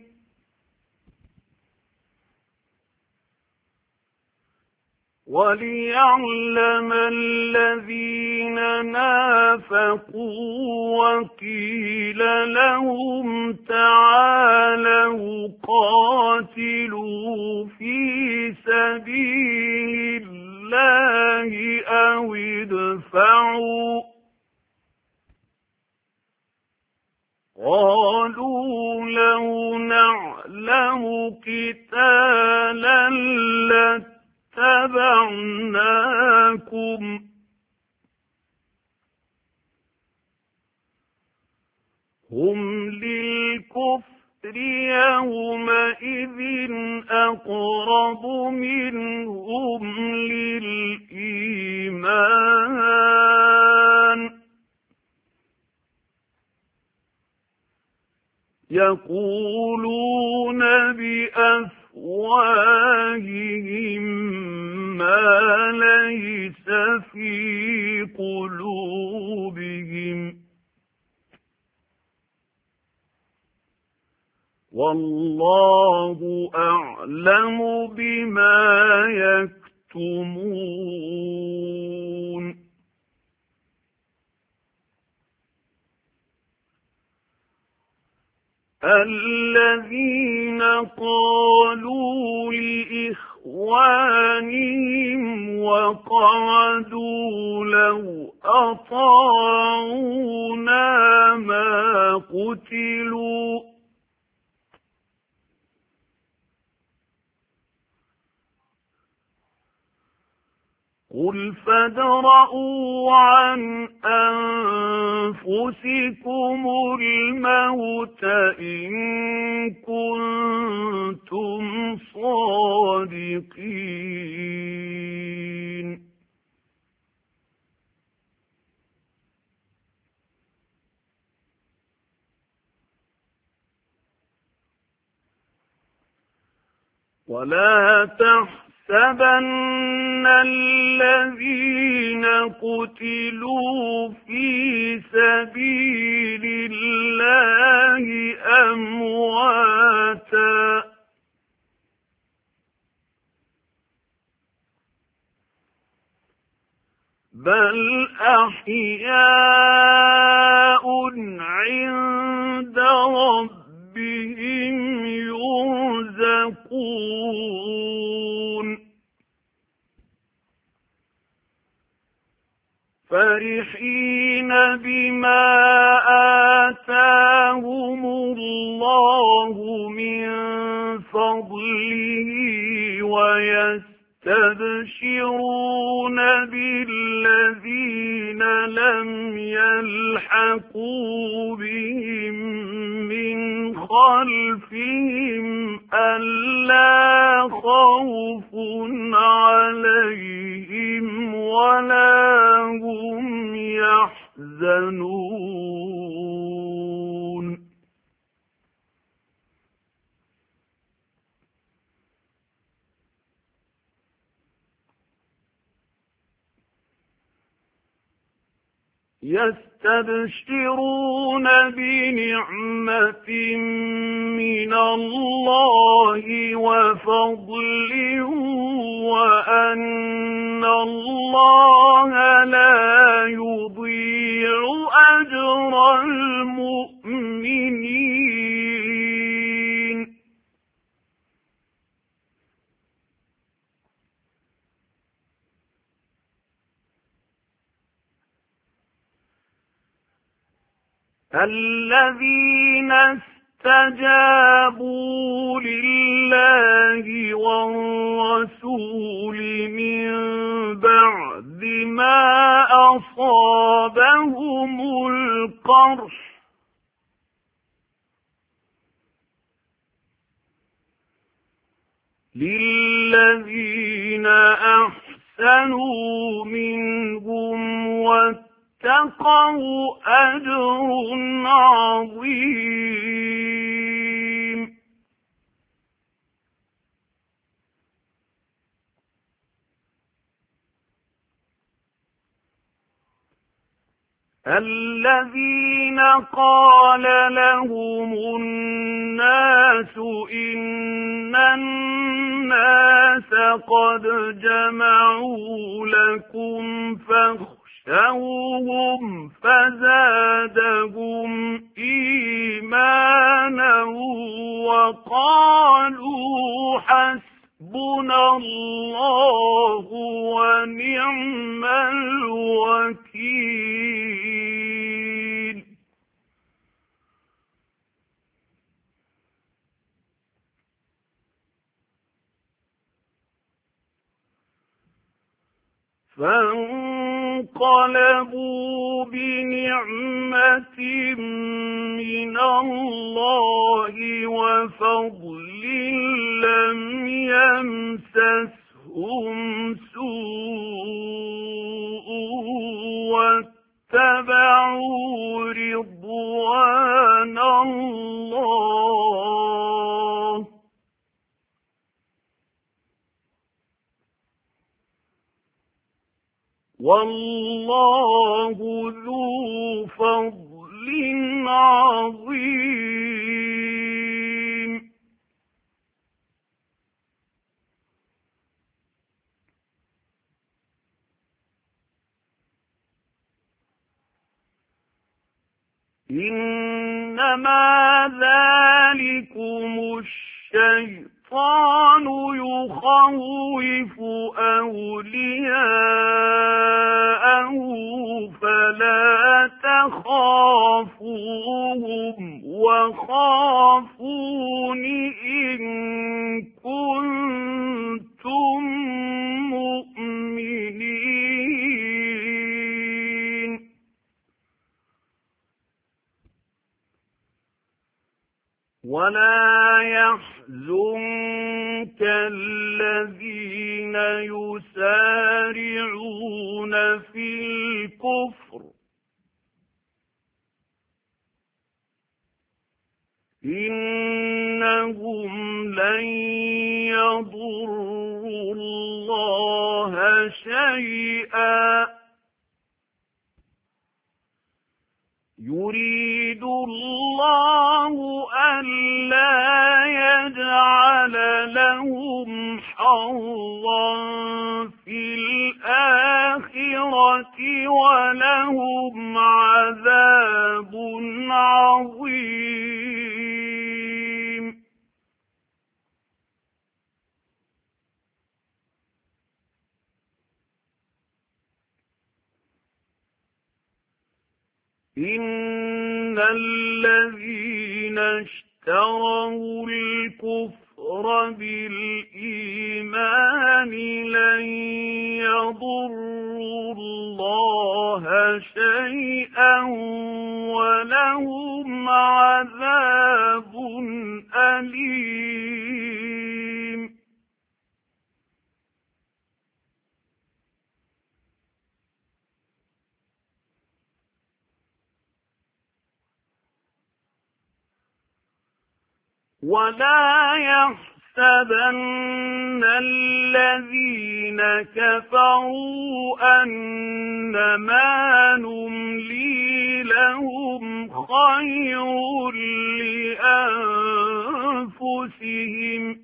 وَلِيَعْلَمَ الَّذِينَ نَافَقُوا وَقِيلَ لَهُمْ تَعَالَوْا قَاتِلُوا فِي سَبِيلِ اللَّهِ أَوِ ادْفَعُوا قَالُوا لَوْ نَعْلَمُ قِتَالًا لَاتَّبَعْنَاكُمْ هُمْ لِلْكُفْرِ يَوْمَئِذٍ أَقْرَبُ مِنْهُمْ لِلْإِيمَانِ يَقُولُونَ بِأَفْوَاهِهِم مَّا لَيْسَ فِي قُلُوبِهِمْ وَاللَّهُ أَعْلَمُ بِمَا يَكْتُمُونَ الَّذِينَ قَالُوا لِإِخْوَانِهِمْ وَقَعَدُوا لَوْ أَطَاعُونَا مَا قُتِلُوا قُلْ فَادْرَءُوا عَنْ أَنفُسِكُمُ الْمَوْتَ إِن كُنتُمْ صَادِقِينَ وَلَا تَحْسَبُوا يَحْسَبَنَّ الَّذِينَ قُتِلُوا فِي سَبِيلِ اللَّهِ أَمْوَاتًا بَلْ أَحْيَاءٌ عِندَ رَبِّهِمْ يُرْزَقُونَ فَرِحِينَ بِمَا آتَاهُمُ اللَّهُ مِنْ فَضْلِهِ وَيَسْتَبْشِرُونَ بِالَّذِينَ لَمْ يَلْحَقُوا بِهِمْ مِنْ خَلْفِهِمْ أَلَّا خَوْفٌ عَلَيْهِمْ وَلَا هُمْ يَحْزَنُونَ يَسْتَبْشِرُونَ بِنِعْمَةٍ مِّنَ اللَّهِ وَفَضْلٍ وَأَنَّ اللَّهَ لَا يُضِيعُ أَجْرَ الْمُؤْمِنِينَ الَّذِينَ اسْتَجَابُوا لِلَّهِ وَالرَّسُولِ مِن بَعْدِ مَا أَصَابَهُمُ الْقَرْحُ لِلَّذِينَ أَحْسَنُوا مِنْهُمْ وَاتَّقَوْا أَجْرٌ عَظِيمٌ الَّذِينَ قَالَ لَهُمُ النَّاسُ إِنَّ النَّاسَ قد جمعوا لكم فاخشوهم فزادهم إيمانا وقالوا حسبنا الله ونعم الوكيل. فانقلبوا بنعمة من الله وفضل لم يمسسهم سوء واتبعوا رضوان الله والله ذو فضل عظيم. إنما ذلكم الشيطان يخوف أولياءه فلا تخافوهم وخافون إن كنتم مؤمنين. ولا يحزنك الذين يسارعون في الكفر إنهم لن يضروا الله شيئا يريد الله ألا يجعل لهم حظا في الآخرة ولهم عذاب عظيم. إن الذين اشتروا الكفر بالإيمان لن يضروا الله شيئا ولهم عذاب أليم. ولا يحسبن الذين كفروا أنما نملي لهم خير لأنفسهم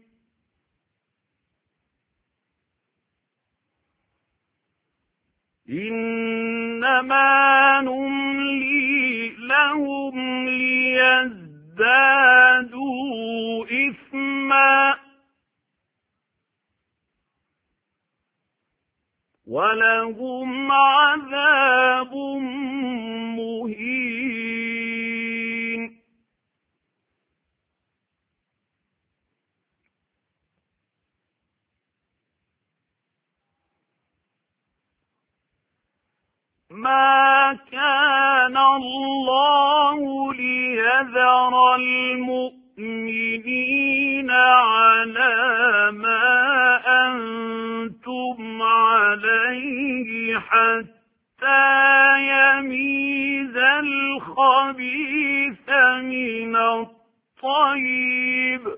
إنما نملي لهم ليزدادوا إثما ولهم عذاب مهين. ما كان الله ليذر المؤمنين على ما أنتم عليه حتى يميز الخبيث من الطيب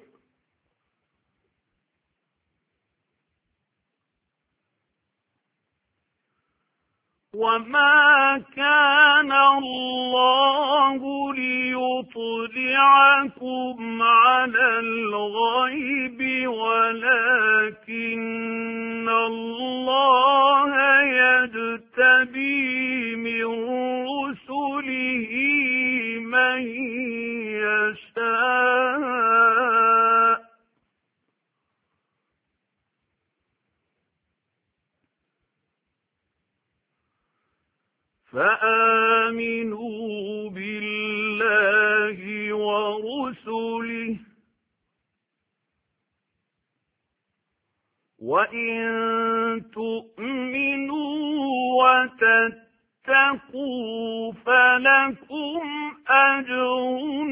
وما كان الله ليطلعكم يطلعكم على الغيب ولكن الله يجتبي من رسله من يشاء فآمنوا بالله ورسله وإن تؤمنوا وتتقوا فلكم أجر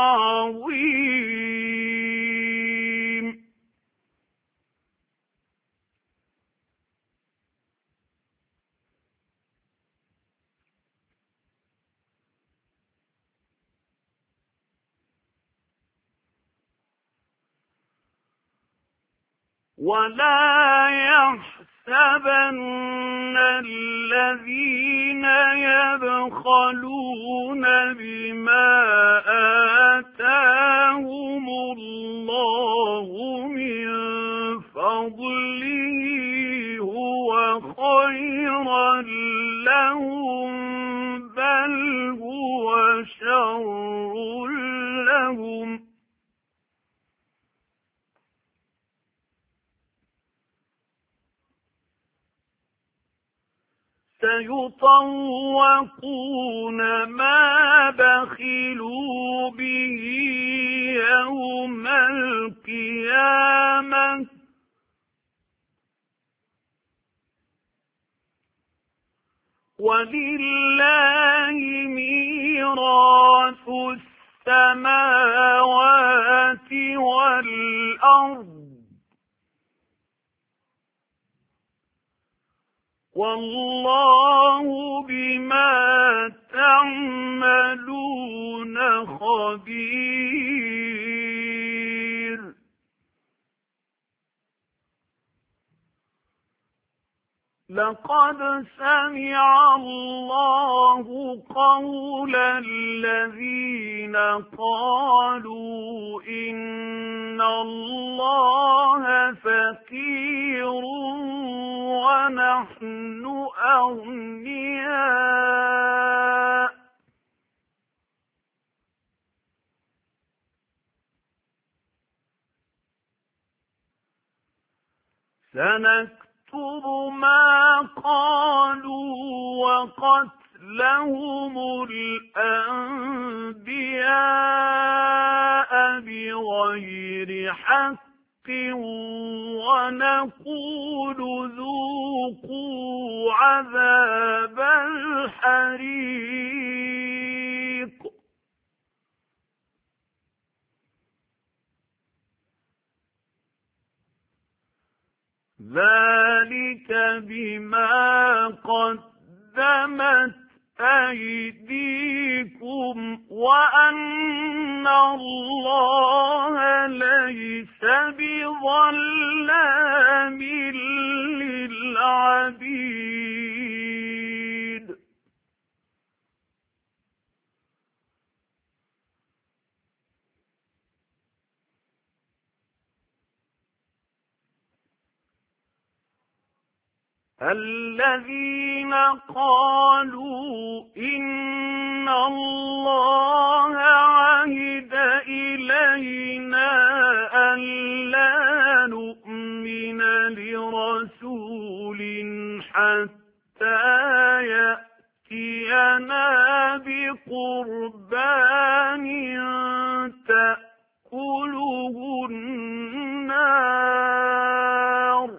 عظيم ولا يحسبن الذين يبخلون بما آتاهم الله من فضله هو خيرا لهم بل هو شر لهم سيطوقون ما بخلوا به يوم القيامة ولله ميراث السماوات والأرض والله بما تعملون خبير لقد سمع الله قول الذين قالوا إن الله فقير ونحن أغنياء سنكتب ما قالوا وقتلهم الأنبياء بغير حق ونقول ذوقوا عذاب الحريق ذلك بما قدمت أيديكم وأن الله ليس بظلام للعبيد الذين قالوا إن الله عهد إلينا ألا نؤمن لرسول حتى يأتينا بقربان تأكله النار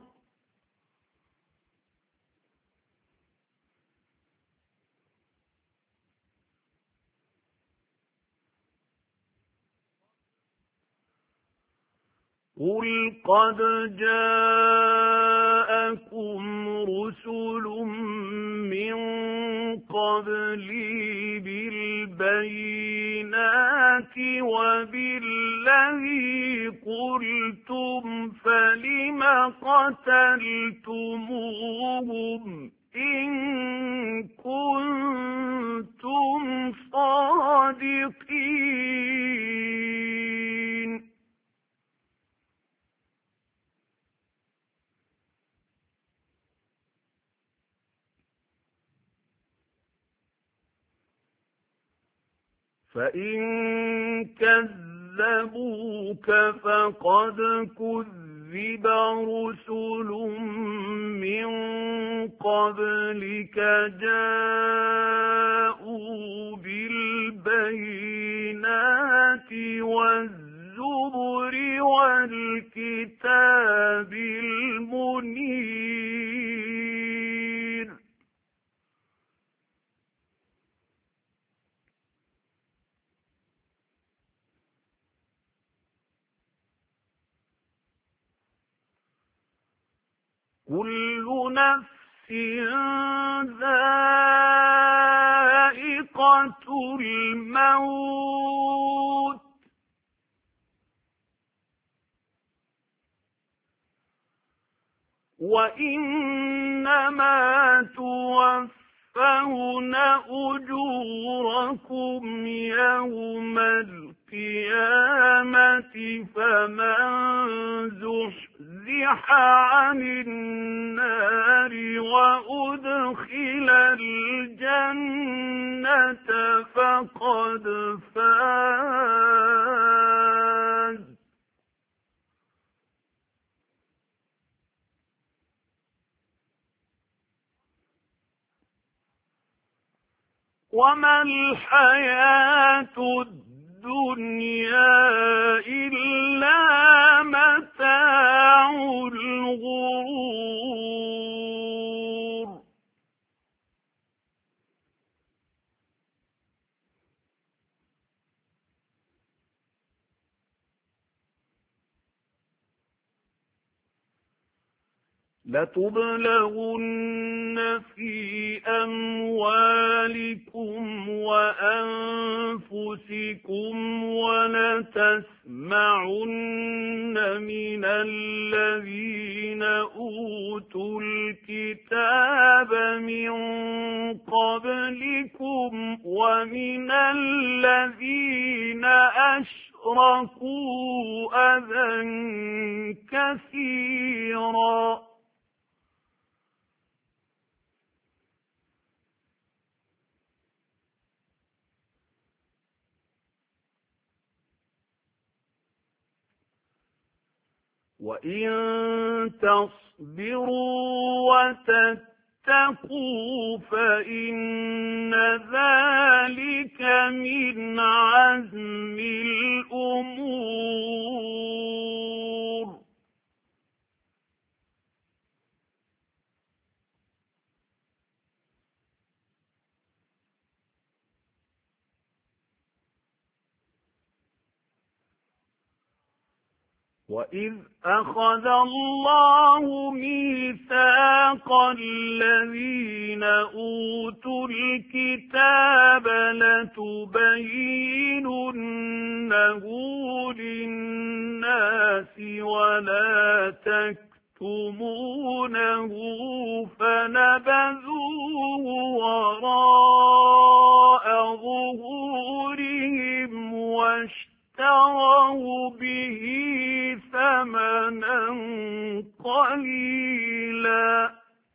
قل قد جاءكم رسل من قبلي بالبينات وبالذي قلتم فلم قتلتموهم إن كنتم صادقين. فإن كذبوك فقد كذب رسل من قبلك جاءوا بالبينات والزبر والكتاب المنير. كل نفس ذائقة الموت وإنما توفون أجوركم يوم القيامة فمن زحزح عن النار وأدخل الجنة فقد فاز. وما الحياة الدنيا إلا متاع الغرور. لتبلغن في أموالكم وأنفسكم ولتسمعن من الذين أوتوا الكتاب من قبلكم ومن الذين أشركوا أذى كثيرا. وإن تصبروا وتتقوا فإن ذلك من عزم الأمور. وَإِذْ أَخَذَ اللَّهُ مِيثَاقَ الَّذِينَ أُوتُوا الْكِتَابَ لَتُبَيِّنُنَّهُ لِلنَّاسِ وَلَا تَكْتُمُونَهُ فَنَبَذُوهُ وَرَاءَ ظُهُورِهِمْ وَاشْتَرَوْا بِهِ ثَمَنًا قَلِيلًا.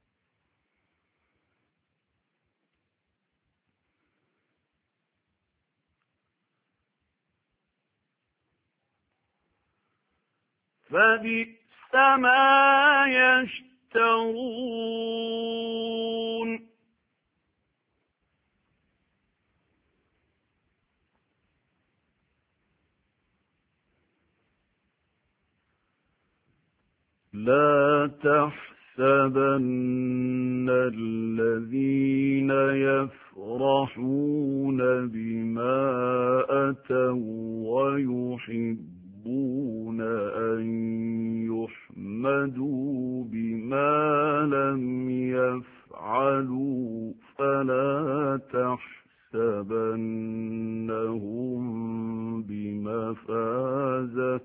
فَبِئْسَ مَا يَشْتَرُونَ. لا تحسبن الذين يفرحون بما أتوا ويحبون أن يحمدوا بما لم يفعلوا فلا تحسبنهم بمفازة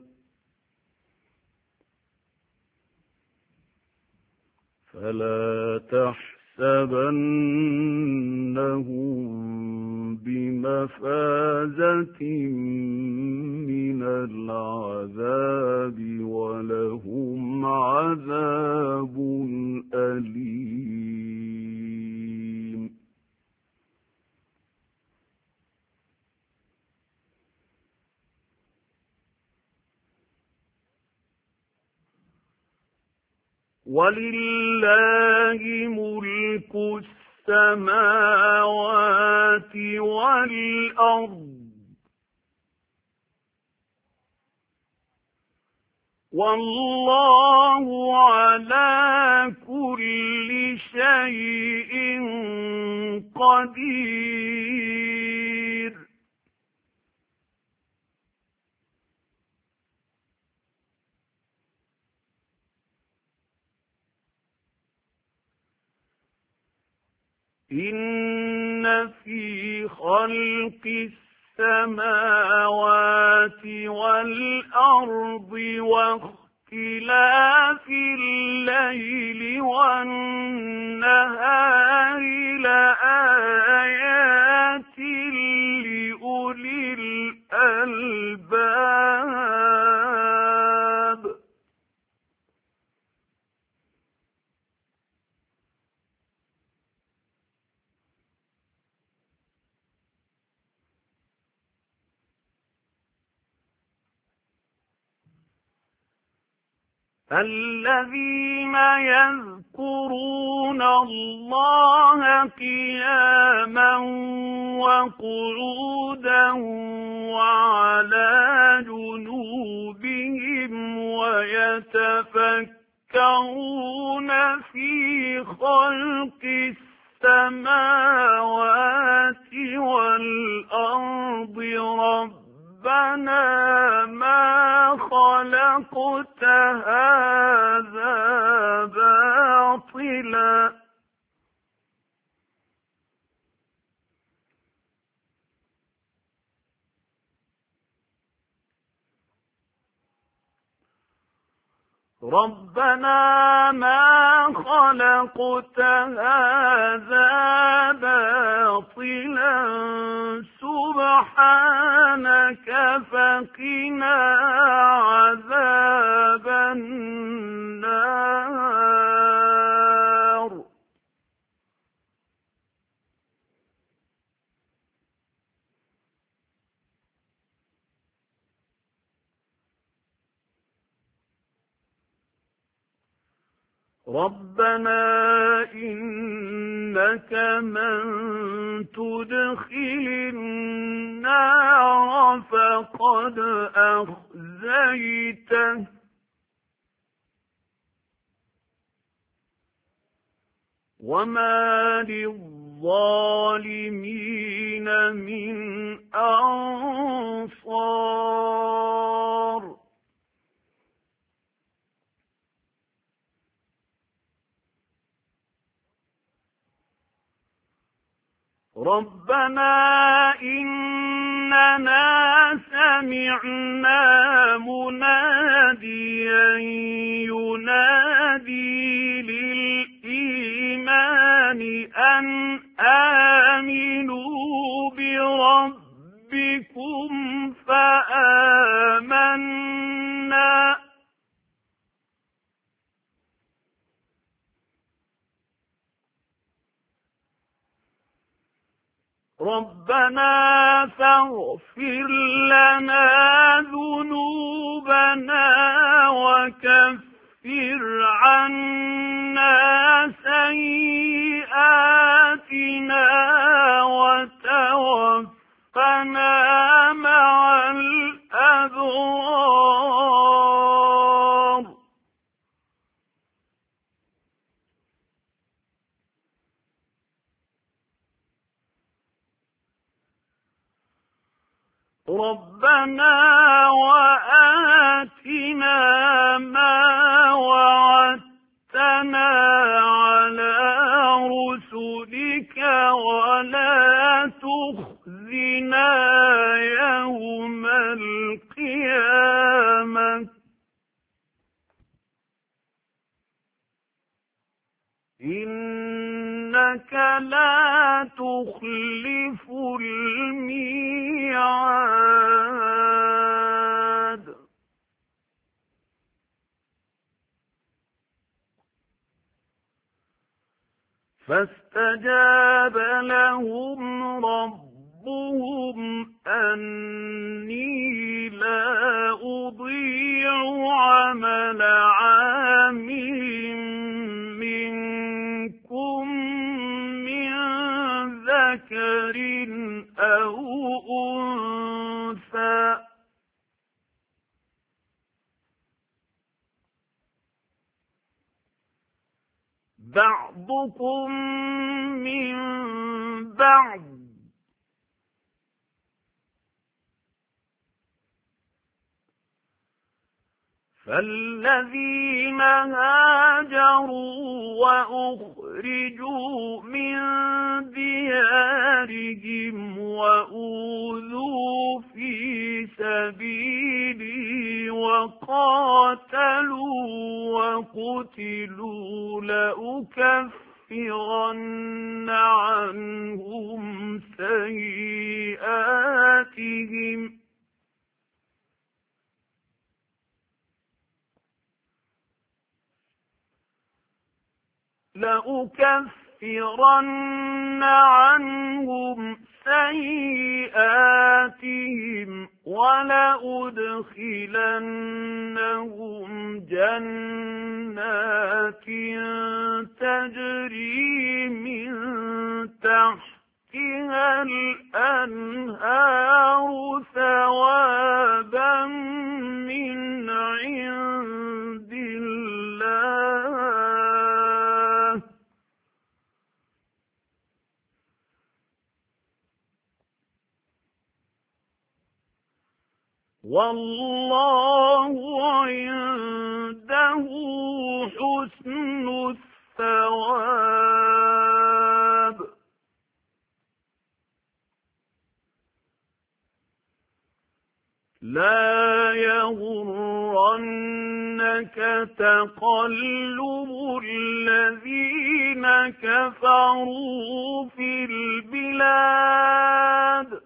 فلا تحسبنهم لَتَحْسَبَنَّهُم بِمَفَازَةٍ مِّنَ الْعَذَابِ وَلَهُمْ عَذَابٌ أَلِيمٌ وَلِلَّهِ مُلْكُ السَّمَاوَاتِ وَالْأَرْضِ وَاللَّهُ عَلَى كُلِّ شَيْءٍ قَدِيرٌ إِنَّ فِي خَلْقِ السَّمَاوَاتِ وَالْأَرْضِ وَاخْتِلَافِ اللَّيْلِ وَالنَّهَارِ لَآيَاتٍ لِأُولِي الْأَلْبَابِ الَّذِينَ يَذْكُرُونَ اللَّهَ قِيَامًا وَقُعُودًا وَعَلَى جُنُوبِهِمْ وَيَتَفَكَّرُونَ فِي خَلْقِ السَّمَاوَاتِ وَالْأَرْضِ رَبَّنَا مَا خَلَقْتَ هَذَا بَاطِلًا رَبَّنَا مَا خَلَقْتَ هَذَا بَاطِلًا سُبْحَانَكَ فَقِنَا عَذَابَ النَّارِ رَبَّنَا إِنَّكَ مَن تُدْخِلِ النَّارَ فَقَدْ أَخْزَيْتَهُ وَمَا لِلظَّالِمِينَ مِنْ أَنصَارٍ رَبَّنَا إِنَّنَا سَمِعْنَا مُنَادِيًا يُنَادِي لِلْإِيمَانِ أَنْ آمِنُوا بِرَبِّكُمْ فَآمَنَّا رَبَّنَا فَاغْفِرْ لَنَا ذُنُوبَنَا وَكَفِّرْ عَنَّا سَيِّئَاتِنَا وَتَوَفَّنَا مَعَ الْأَبْرَارِ رَبَّنَا وَآتِنَا مَا وَعَدتَّنَا عَلَى رُسُلِكَ وَلَا تُخْزِنَا يَوْمَ الْقِيَامَةِ إِنَّكَ إنك لا تخلف الميعاد فاستجاب لهم ربهم أني لا أضيع عمل عامل منكم من ذكر أو أنثى بعضكم من بعض فالذين هاجروا وأخرجوا من ديارهم وأوذوا في سبيلي وقاتلوا وقتلوا لأكفرن عنهم سيئاتهم لأكفرن عنهم سيئاتهم ولأدخلنهم جنات تجري من تحتها الأنهار ثوابا من عند الله والله عنده حسن الثواب لا يغرنك تقلب الذين كفروا في البلاد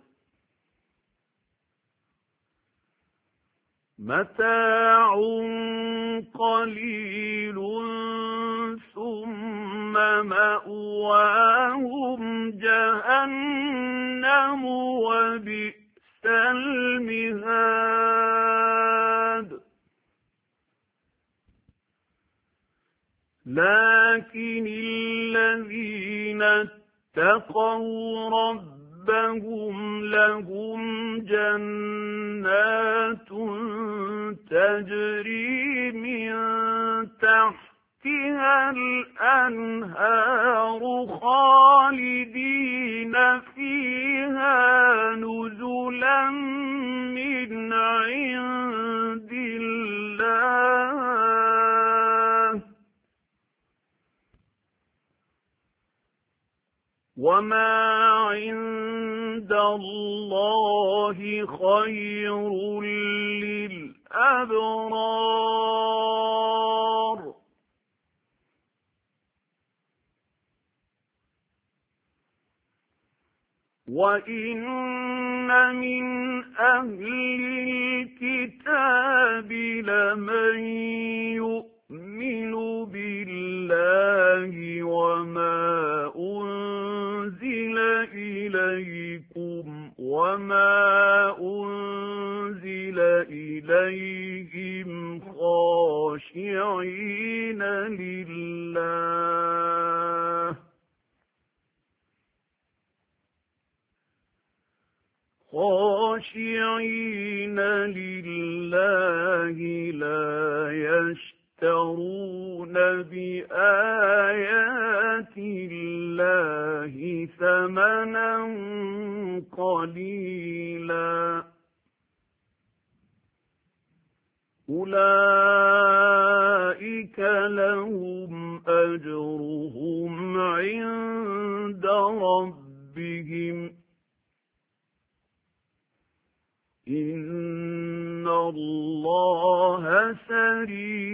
متاع قليل ثم مأواهم جهنم وبئس المهاد لكن الذين اتقوا ربهم ربهم لهم جنات تجري من تحتها الأنهار خالدين فيها نزلا من عند الله وما عند الله خير للأبرار وإن من أهل الكتاب لمن يؤمن بالله وما أنزل إليكم وما أنزل إليهم خاشعين لله خاشعين لله لا يشترون بآيات الله ثمنا قليلا أولئك لهم أجرهم عند ربهم إن الله سريع